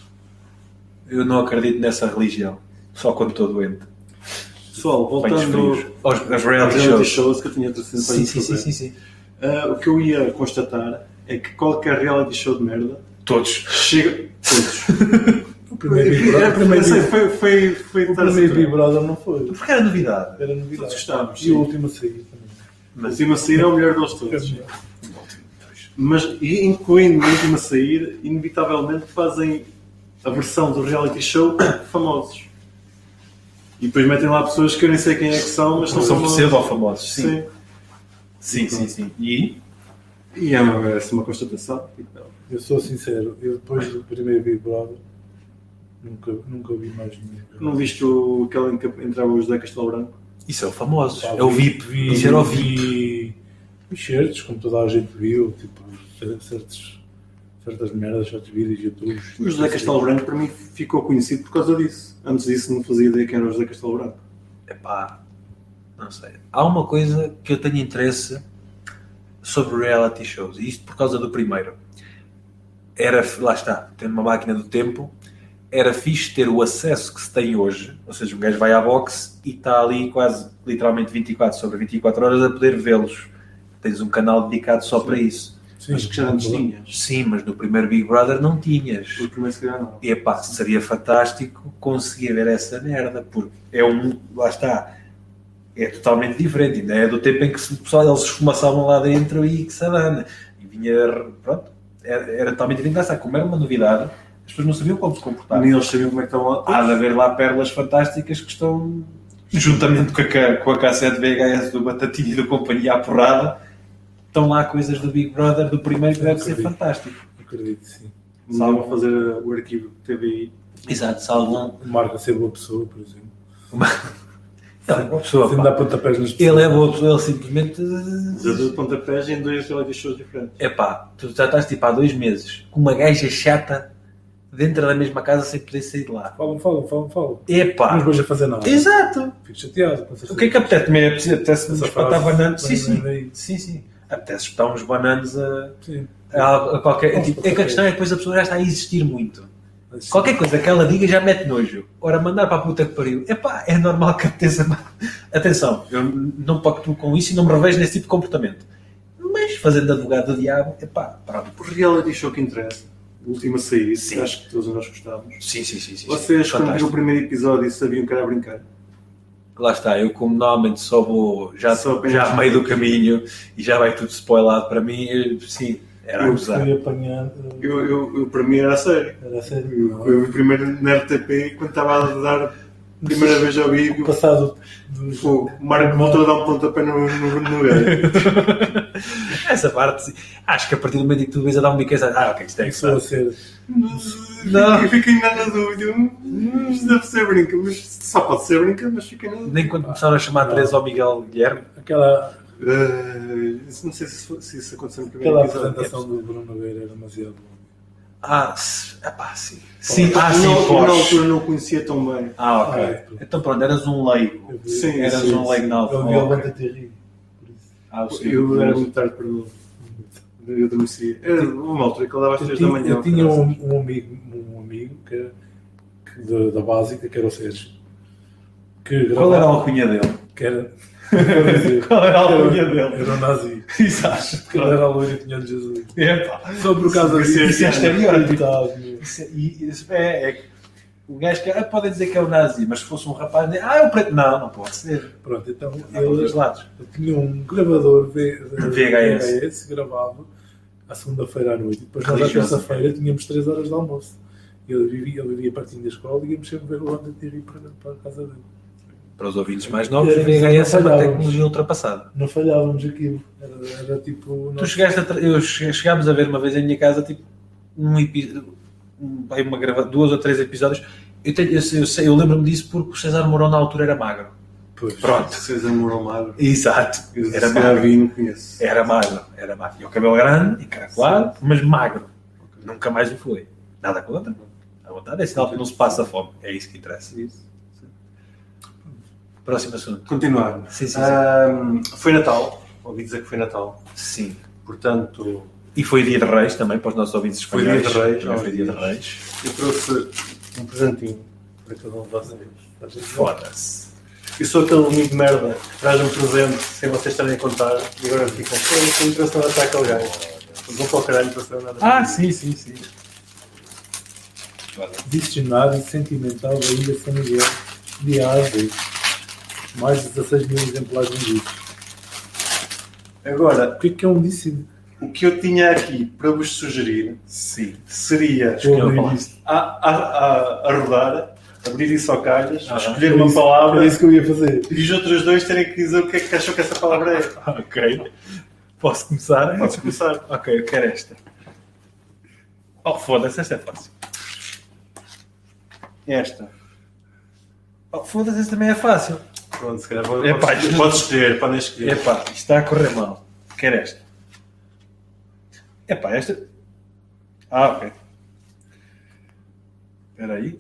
Eu não acredito nessa religião. Só quando estou doente. Pessoal, voltando aos reality shows que eu tinha trazido para sim. O que eu ia constatar é que qualquer reality show de merda. Todos. Chega. Todos. O primeiro Big Brother. Foi o primeiro Big Brother não foi. Porque era novidade. Todos gostávamos. E o último a sair também. O último a sair é o melhor deles todos. Mas, incluindo o último a sair, inevitavelmente fazem a versão do reality show famosos. E depois metem lá pessoas que eu nem sei quem é que são, mas são pseudo-famosos. Sim. E é uma constatação. Eu sou sincero, eu depois do primeiro Big Brother nunca vi mais ninguém. Não viste aquele em que entrava o José Castelo Branco? Isso é o famoso. É o VIP. Isso era o VIP. Vi certos, como toda a gente viu, tipo, certas merdas, certos vídeos YouTube. O José Castelo Branco para mim ficou conhecido por causa disso. Antes disso não fazia ideia quem era o José Castelo Branco. Epá, não sei. Há uma coisa que eu tenho interesse sobre reality shows, e isto por causa do primeiro. Lá está, tendo uma máquina do tempo, era fixe ter o acesso que se tem hoje, ou seja, um gajo vai à boxe e está ali quase, literalmente 24 horas a poder vê-los. Tens um canal dedicado só para isso. Sim, acho que já antes tinhas. Sim, mas no primeiro Big Brother não tinhas. No primeiro se calhar não. E epá, seria fantástico conseguir ver essa merda, porque lá está, é totalmente diferente. Ainda é do tempo em que o pessoal, eles esfumaçavam lá dentro e que se dane. E vinha, pronto, era totalmente engraçado. Como era uma novidade, as pessoas não sabiam como se comportar. Nem eles sabiam como é que estavam lá. Há de haver lá pérolas fantásticas que estão, juntamente com a cassete VHS do Batatinha e da companhia à porrada, estão lá coisas do Big Brother do primeiro que deve ser fantástico. Acredito, sim. Salvo fazer o arquivo que teve aí. Exato, salvo O Marco a ser boa pessoa, por exemplo. Ele é boa pessoa. Sem dar pontapés nas pessoas. Ele é boa pessoa, ele simplesmente. Já deu pontapés em 2 reality shows diferentes. Epá, tu já estás tipo há 2 meses com uma gaja chata dentro da mesma casa sem poder sair de lá. Falam. Epá, Não vais a fazer nada. exato. Fico chateado. O que é que apetece? Também apetece-me Essa espetar frase bananas. vem Sim. daí. Sim. Apetece espetar uns bananas Sim. a qualquer. Vamos Tipo, para é que a o questão é que depois a pessoa já está a existir muito. Mas, Qualquer coisa que ela diga já mete nojo. Ora, mandar para a puta que pariu. Epá, é normal que apeteça. Atenção, eu não pactuo com isso e não me revejo nesse tipo de comportamento. Mas fazendo advogado do diabo, epá, pronto. O reality show que interessa, o último a sair, Sim. acho que todos nós gostávamos. Sim. Vocês, quando viram Fantástico. o primeiro episódio, sabiam que era a brincar? Lá está, eu como normalmente só vou já a meio do caminho e já vai tudo spoilado para mim, sim, era a eu gozar. fui apanhado. Eu, para mim, era a sério. Era sério. Foi o primeiro na RTP, quando estava a dar a primeira vez ao vídeo. Passado O Marco voltou a dar um pontapé no gajo. Essa parte, sim. Acho que a partir do momento em que tu vês a dar um bico, ok, isto é que começou a ser. Não. Eu fiquei na dúvida. Isto deve ser brinca, mas só pode ser brinca, mas fiquei na dúvida. Nem quando começaram a chamar Teresa ao Miguel Guilherme. Aquela Não sei se isso aconteceu no primeiro Aquela episódio. apresentação do Bruno Nogueira era demasiado boa. Sim. Sim, sim, eu na pós. altura não o conhecia tão bem. Ah, Então pronto, eras um leigo. Sim, Eras um leigo na Eu altura. vi o Levanta-te e ri. Por isso. Eu era muito tarde para o. Eu adormecia. Era uma altura que ele dava às 3 da manhã. Eu tinha um amigo da básica, que era o Sérgio. Que Qual era a alcunha dele? Que era. Qual era a alcunha dele? Era o Nazi. Exato. Que ele era loiro e tinha de Jesus. Epá. Só por causa Isso é disso. estereótipo. Coitado, meu. Isso é que o gajo que pode dizer que é o nazi, mas se fosse um rapaz, é o preto. Não pode ser. Pronto, então Dos dois lados. eu tinha um gravador VHS. gravava à segunda-feira à noite. Depois nós à Religioso. terça-feira tínhamos 3 horas de almoço. Ele vivia pertinho da escola e íamos sempre ver o Levanta-te e ri para a casa dele. Para os ouvintes mais novos, Era, o VHS é uma falhávamos. tecnologia ultrapassada. Não falhávamos aquilo. Era tipo. Tu chegámos a ver uma vez em minha casa, tipo, duas ou três episódios. Eu lembro-me disso porque o César Mourão na altura era magro. Pois. Pronto. César Mourão magro. Exato. Era Já magro. vi, não conheço. Era magro. E o cabelo grande, encaracolado, mas magro. Nunca mais o foi. Nada contra. A vontade é sinal que não se passa fome. É isso que interessa. Próximo assunto. Continuar. Sim. Foi Natal. Ouvi dizer que foi Natal. Sim. Portanto, E foi dia de Reis também, para os nossos ouvintes Foi espanhóis. dia de Reis, Também foi dia de Reis. eu trouxe um presentinho para cada um de vocês. Foda-se. Eu sou aquele amigo de merda que traz um presente sem vocês estarem a contar e agora ficam, pô, não trouxe nada para aquele gajo. Vão para o caralho para saber nada. Sim. Dicionário Sentimental da Ilha São Miguel de A. Mais de 16 mil exemplares vendidos. Agora, O que é um dicionário? o que eu tinha aqui para vos sugerir Sim. seria Vou abrir isto. a rodar, abrir isso ao calhas, escolher Era uma isso- palavra Era isso que eu ia fazer. e os outros dois terem que dizer o que é que acham que essa palavra é. Ok. Posso começar? Podes começar. Ok, eu quero esta. Oh, foda-se, esta é fácil. Esta. Oh, foda-se, esta também é fácil. Pronto, se calhar Epá, podes escolher, podem escolher. Epá, isto está a correr mal. Quero esta. Epá, esta... ok. Espera aí.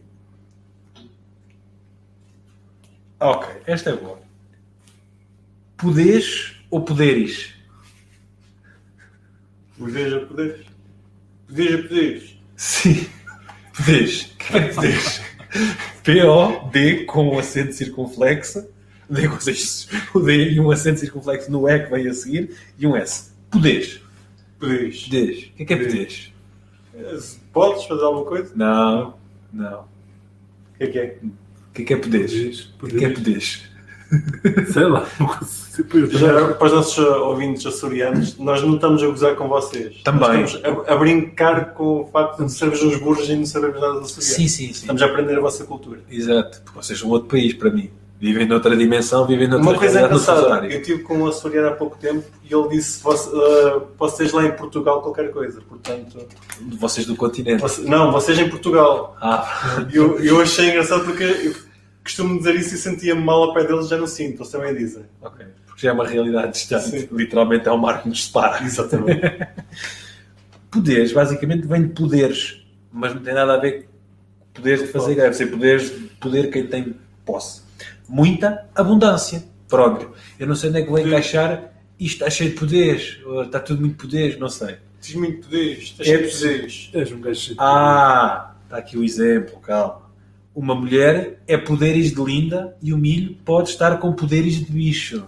Ok, esta é boa. Poderes ou poderes? Poderes a poderes. Poderes a poderes. Sim. Poderes. Que é poderes? P-O-D com um acento circunflexo. D com o D e um acento circunflexo no E que vem a seguir e um S. Poderes. Poderes. Poderes. O que é poderes? Podes fazer alguma coisa? Não. O que é que é? O que é poderes? O que é poderes? Sei lá, não consigo. Já, para os nossos ouvintes açorianos, nós não estamos a gozar com vocês. Também. Nós estamos a brincar com o facto de sermos uns burros e não sabermos nada de açoriano. Sim. Estamos a aprender a vossa cultura. Exato, porque vocês são outro país para mim. Vivem noutra dimensão, vivem noutra Uma coisa realidade, noutro engraçada, horário. eu estive com um açoriano há pouco tempo e ele disse vocês lá em Portugal qualquer coisa, portanto... Vocês do continente. Vocês em Portugal. Ah, Eu achei engraçado porque eu costumo dizer isso e sentia-me mal ao pé deles, já não sinto, eles também dizem. ok. Porque já é uma realidade distante. Sim. Literalmente é um mar que nos separa. Exatamente. Poderes, basicamente, vem de poderes, mas não tem nada a ver com poderes de fazer guerra. Deve ser poder quem tem posse. Muita abundância. Pronto. Eu não sei onde é que vou encaixar. Isto está cheio de poderes. Ou está tudo muito poderes, não sei. Tens muito poderes, tens É muito poderes. És um gajo cheio de Ah, está aqui o exemplo, calma. Uma mulher é poderes de linda e o milho pode estar com poderes de bicho.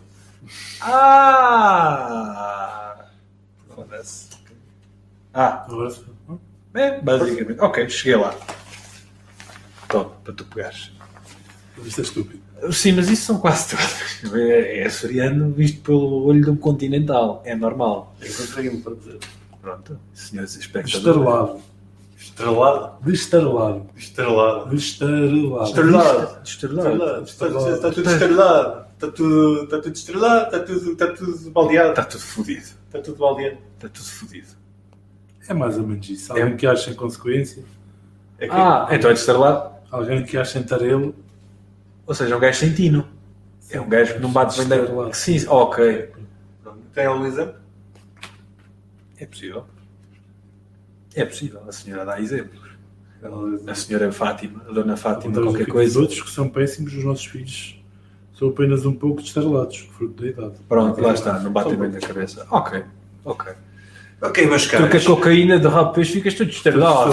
Foda-se. Agora, Basicamente. Ok, cheguei lá. Toma, para tu pegares. isto é estúpido. Sim, mas isso são quase todos. É açoriano visto pelo olho de um continental. É normal. Encontrei-me para dizer. Pronto, senhores espectadores. Estarelado. Estrelado. Destarelado. Estrelado. Destarelado. Estrelado. Estrelado. Está tudo estrelado. Está tudo estrelado. Está tudo baldeado. Está tudo fodido. Está tudo baldeado. Está tudo fodido. É mais ou menos isso. Alguém que acha em consequência, É que- Então é de estrelado. alguém que acha em tarelo, Ou seja, é um gajo sem tino. É um gajo que não bate bem da... Estrelado. Sim, ok. Pronto. Tem algum exemplo? É possível. É possível. A senhora dá exemplos. A senhora Fátima, a dona Fátima, Contamos qualquer aqui dos coisa. outros que são péssimos, os nossos filhos são apenas um pouco destarelados, fruto da idade. Pronto, lá está. Não batem bem na cabeça. Ok. Ok, meus Tu que a cocaína de rabo de peixe ficas todo estrelado.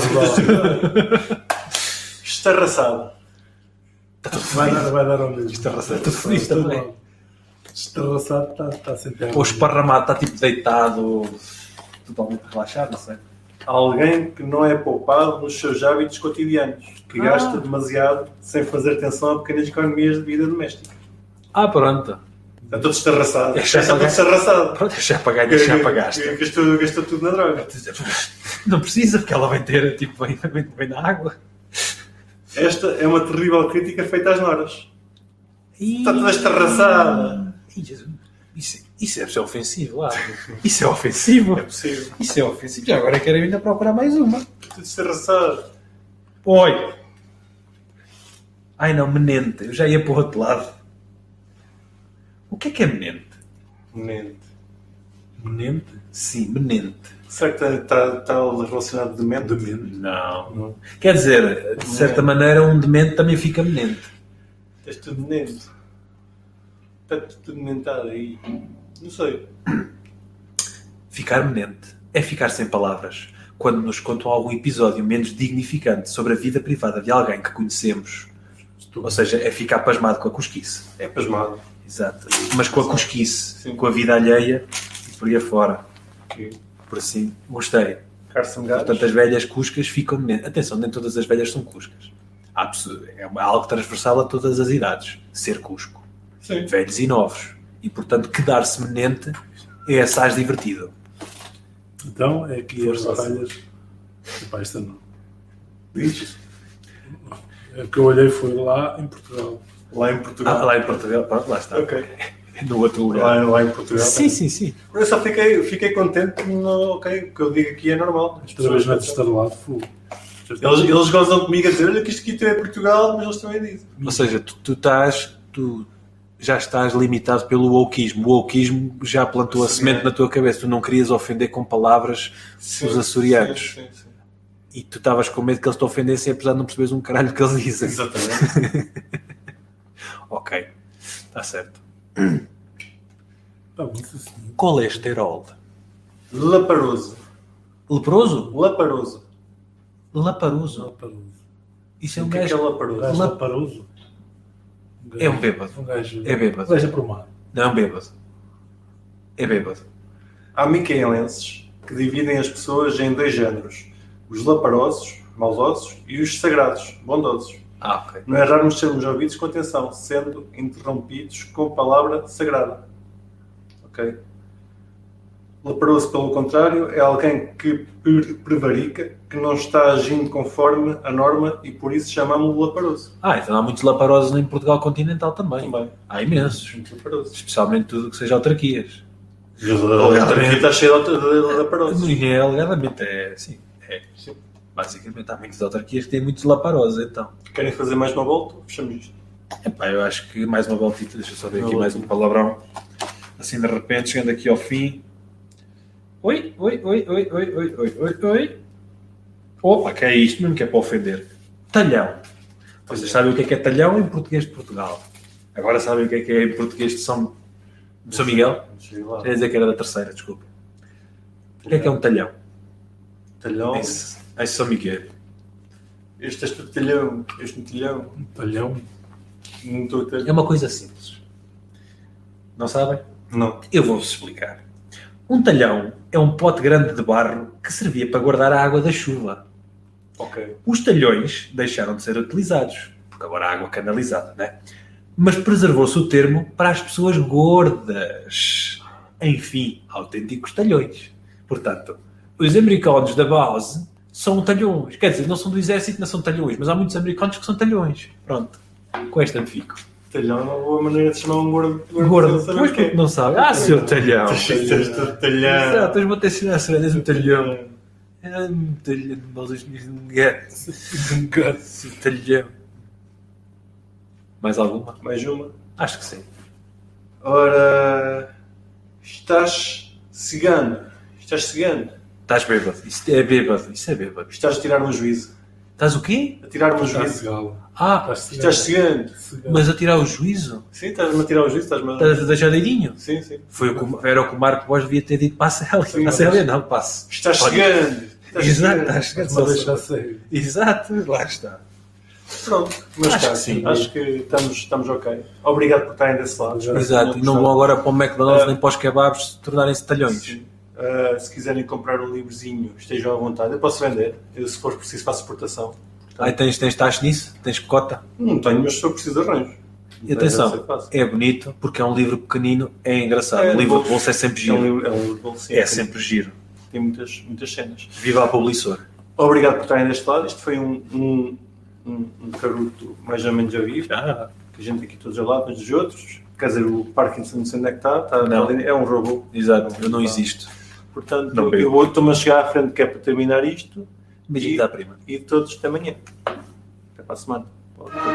Estarraçado. Vai dar ao mesmo. Estarraçado. Tudo feliz também. Estarraçado está sempre Ou esparramado, está tipo deitado, totalmente relaxado, não sei. Alguém que não é poupado nos seus hábitos cotidianos, que gasta demasiado sem fazer atenção a pequenas economias de vida doméstica. Pronto. Está todo estarraçado. É Está todo estarraçado. Pronto, já pagaste, já pagaste. Gastou tudo na droga. Não precisa, porque ela vai ter, tipo, vem na água. Esta é uma terrível crítica feita às noras. Está toda estarraçada. Isso deve ser ofensivo, lá. Isso é ofensivo. É possível. Isso é ofensivo. Já agora quero ainda procurar mais uma. Tudo estarraçado. Oi! Ai não, menente. Eu já ia para o outro lado. O que é menente? Mente. Menente? Sim, menente. Será que está relacionado de mente? Não. Não. Quer dizer, de certa maneira, um demente também fica menente. Tens tudo mente. Está tudo mentado aí. Não sei. Ficar menente é ficar sem palavras quando nos contam algum episódio menos dignificante sobre a vida privada de alguém que conhecemos. Ou seja, é ficar pasmado com a cosquice. É pasmado. Exato. Mas com a cosquice, Sim. com a vida alheia e por aí afora. Ok. Por assim, gostei. Carson Gatos. Portanto, as velhas cuscas ficam menentes. Atenção, nem todas as velhas são cuscas. É algo transversal a todas as idades. Ser cusco. Sim. Velhos e novos. E, portanto, quedar-se menente é assaz divertido. Então, é aqui as Força. batalhas. Epá, esta não. Diz? A que eu olhei foi lá em Portugal. Lá em Portugal. Lá em Portugal, pronto, lá está. Ok. No outro lugar. Lá em Portugal. Sim. Eu só fiquei contente no, ok, o que eu digo aqui é normal. Esta vez não é destarelado, fogo. Eles gozam comigo a dizer, olha que isto aqui também é Portugal, mas eles também dizem. Ou seja, tu já estás limitado pelo wokeismo. O wokeismo já plantou a Sim. semente na tua cabeça. Tu não querias ofender com palavras os açorianos. Sim. E tu estavas com medo que eles te ofendessem apesar de não perceberes um caralho que eles dizem. Exatamente. Ok, está certo. Tá bom, sim, senhor. Colesterol. Laparoso. Leproso? Laparoso. Laparoso. Laparoso. Isso é um O que é gajo... laparoso? Um gajo La- laparoso. É um bêbado. Um gajo... É bêbado. Um gajo aprumado. Não é um bêbado. É bêbado. Há micaelenses que dividem as pessoas em dois géneros. Os laparosos, maldosos, e os sagrados, bondosos. Ok. Não é raro nos sermos ouvidos com atenção, sendo interrompidos com palavra sagrada. Ok? Leproso, pelo contrário, é alguém que prevarica, que não está agindo conforme a norma e por isso chamamos-lo leproso. Então há muitos laparosos em Portugal continental também. Há imensos. Muito leproso. Especialmente tudo que seja autarquias. Alegadamente está cheio de leprosos. Ninguém é alegadamente, sim. Basicamente há muitas autarquias que têm muitos laparosos, então. Querem fazer mais uma volta? Fechamos isto. Eu acho que mais uma voltita, deixa eu só ver aqui mais um palavrão. Assim de repente, chegando aqui ao fim. Oi. Opa, que é isto mesmo que é para ofender. Talhão. Vocês sabem o que é talhão em português de Portugal. Agora sabem o que é em português de São Miguel? Quer dizer que era da terceira, desculpa. O que é um talhão? Talhão? Em São Miguel. Este é talhão. Este talhão. Talhão? Não estou a ter. É uma coisa simples. Não sabem? Não. Eu vou-vos explicar. Um talhão é um pote grande de barro que servia para guardar a água da chuva. Ok. Os talhões deixaram de ser utilizados, porque agora há água canalizada, né? Mas preservou-se o termo para as pessoas gordas. Enfim, autênticos talhões. Portanto, os americanos da base são talhões. Quer dizer, não são do exército, não são talhões, mas há muitos americanos que são talhões. Pronto. Com esta me fico. Talhão é uma boa maneira de chamar um gordo. Gordo, pois porque não sabe. Seu talhão. Talhão. Exato, tens uma tecina a és um talhão. É um talhão. Talhão. Mais alguma? Mais uma. Acho que sim. Ora, estás cigano. Estás bêbado. Isso é bêbado. Estás a tirar um juízo. Estás o quê? A tirar um Está juízo. cigano. Estás cigano. Mas a tirar o juízo? Sim, estás-me a tirar o juízo. Estás-me Estás a deixar dedinho? Sim. Era o que o Marco Bosch devia ter dito para a Célia. Sim, Para a Célia não, passe. Estás cigano. Exato, estás chegando. Mas deixa sério. Exato, lá está. Pronto, mas Acho está, que sim. acho que estamos ok. Obrigado por estarem desse lado. Exato, e não vão agora para o McDonald's nem para os kebabs tornarem-se talhões. Sim. Se quiserem comprar um livrozinho, estejam à vontade. Eu posso vender, se for preciso, faço exportação. Aí tens taxa nisso? Tens cota? Não tenho, mas se for preciso arranjo. E atenção, é bonito porque é um livro pequenino, é engraçado. O livro de bolso é sempre giro. É um livro de bolso, sim, É sempre giro. Tem muitas cenas. Viva a Publissor. Obrigado por estarem deste lado. Isto foi um caruto mais ou menos a vivo. Que a gente aqui todos ao lado uns dos outros. Quer dizer, o Parkinson não sei onde é que está Não. ali, é um robô. Exato, eu não existo. Portanto, Não eu estou-me a chegar à frente que é para terminar isto. Beijinho da prima. E todos até amanhã. Até para a semana.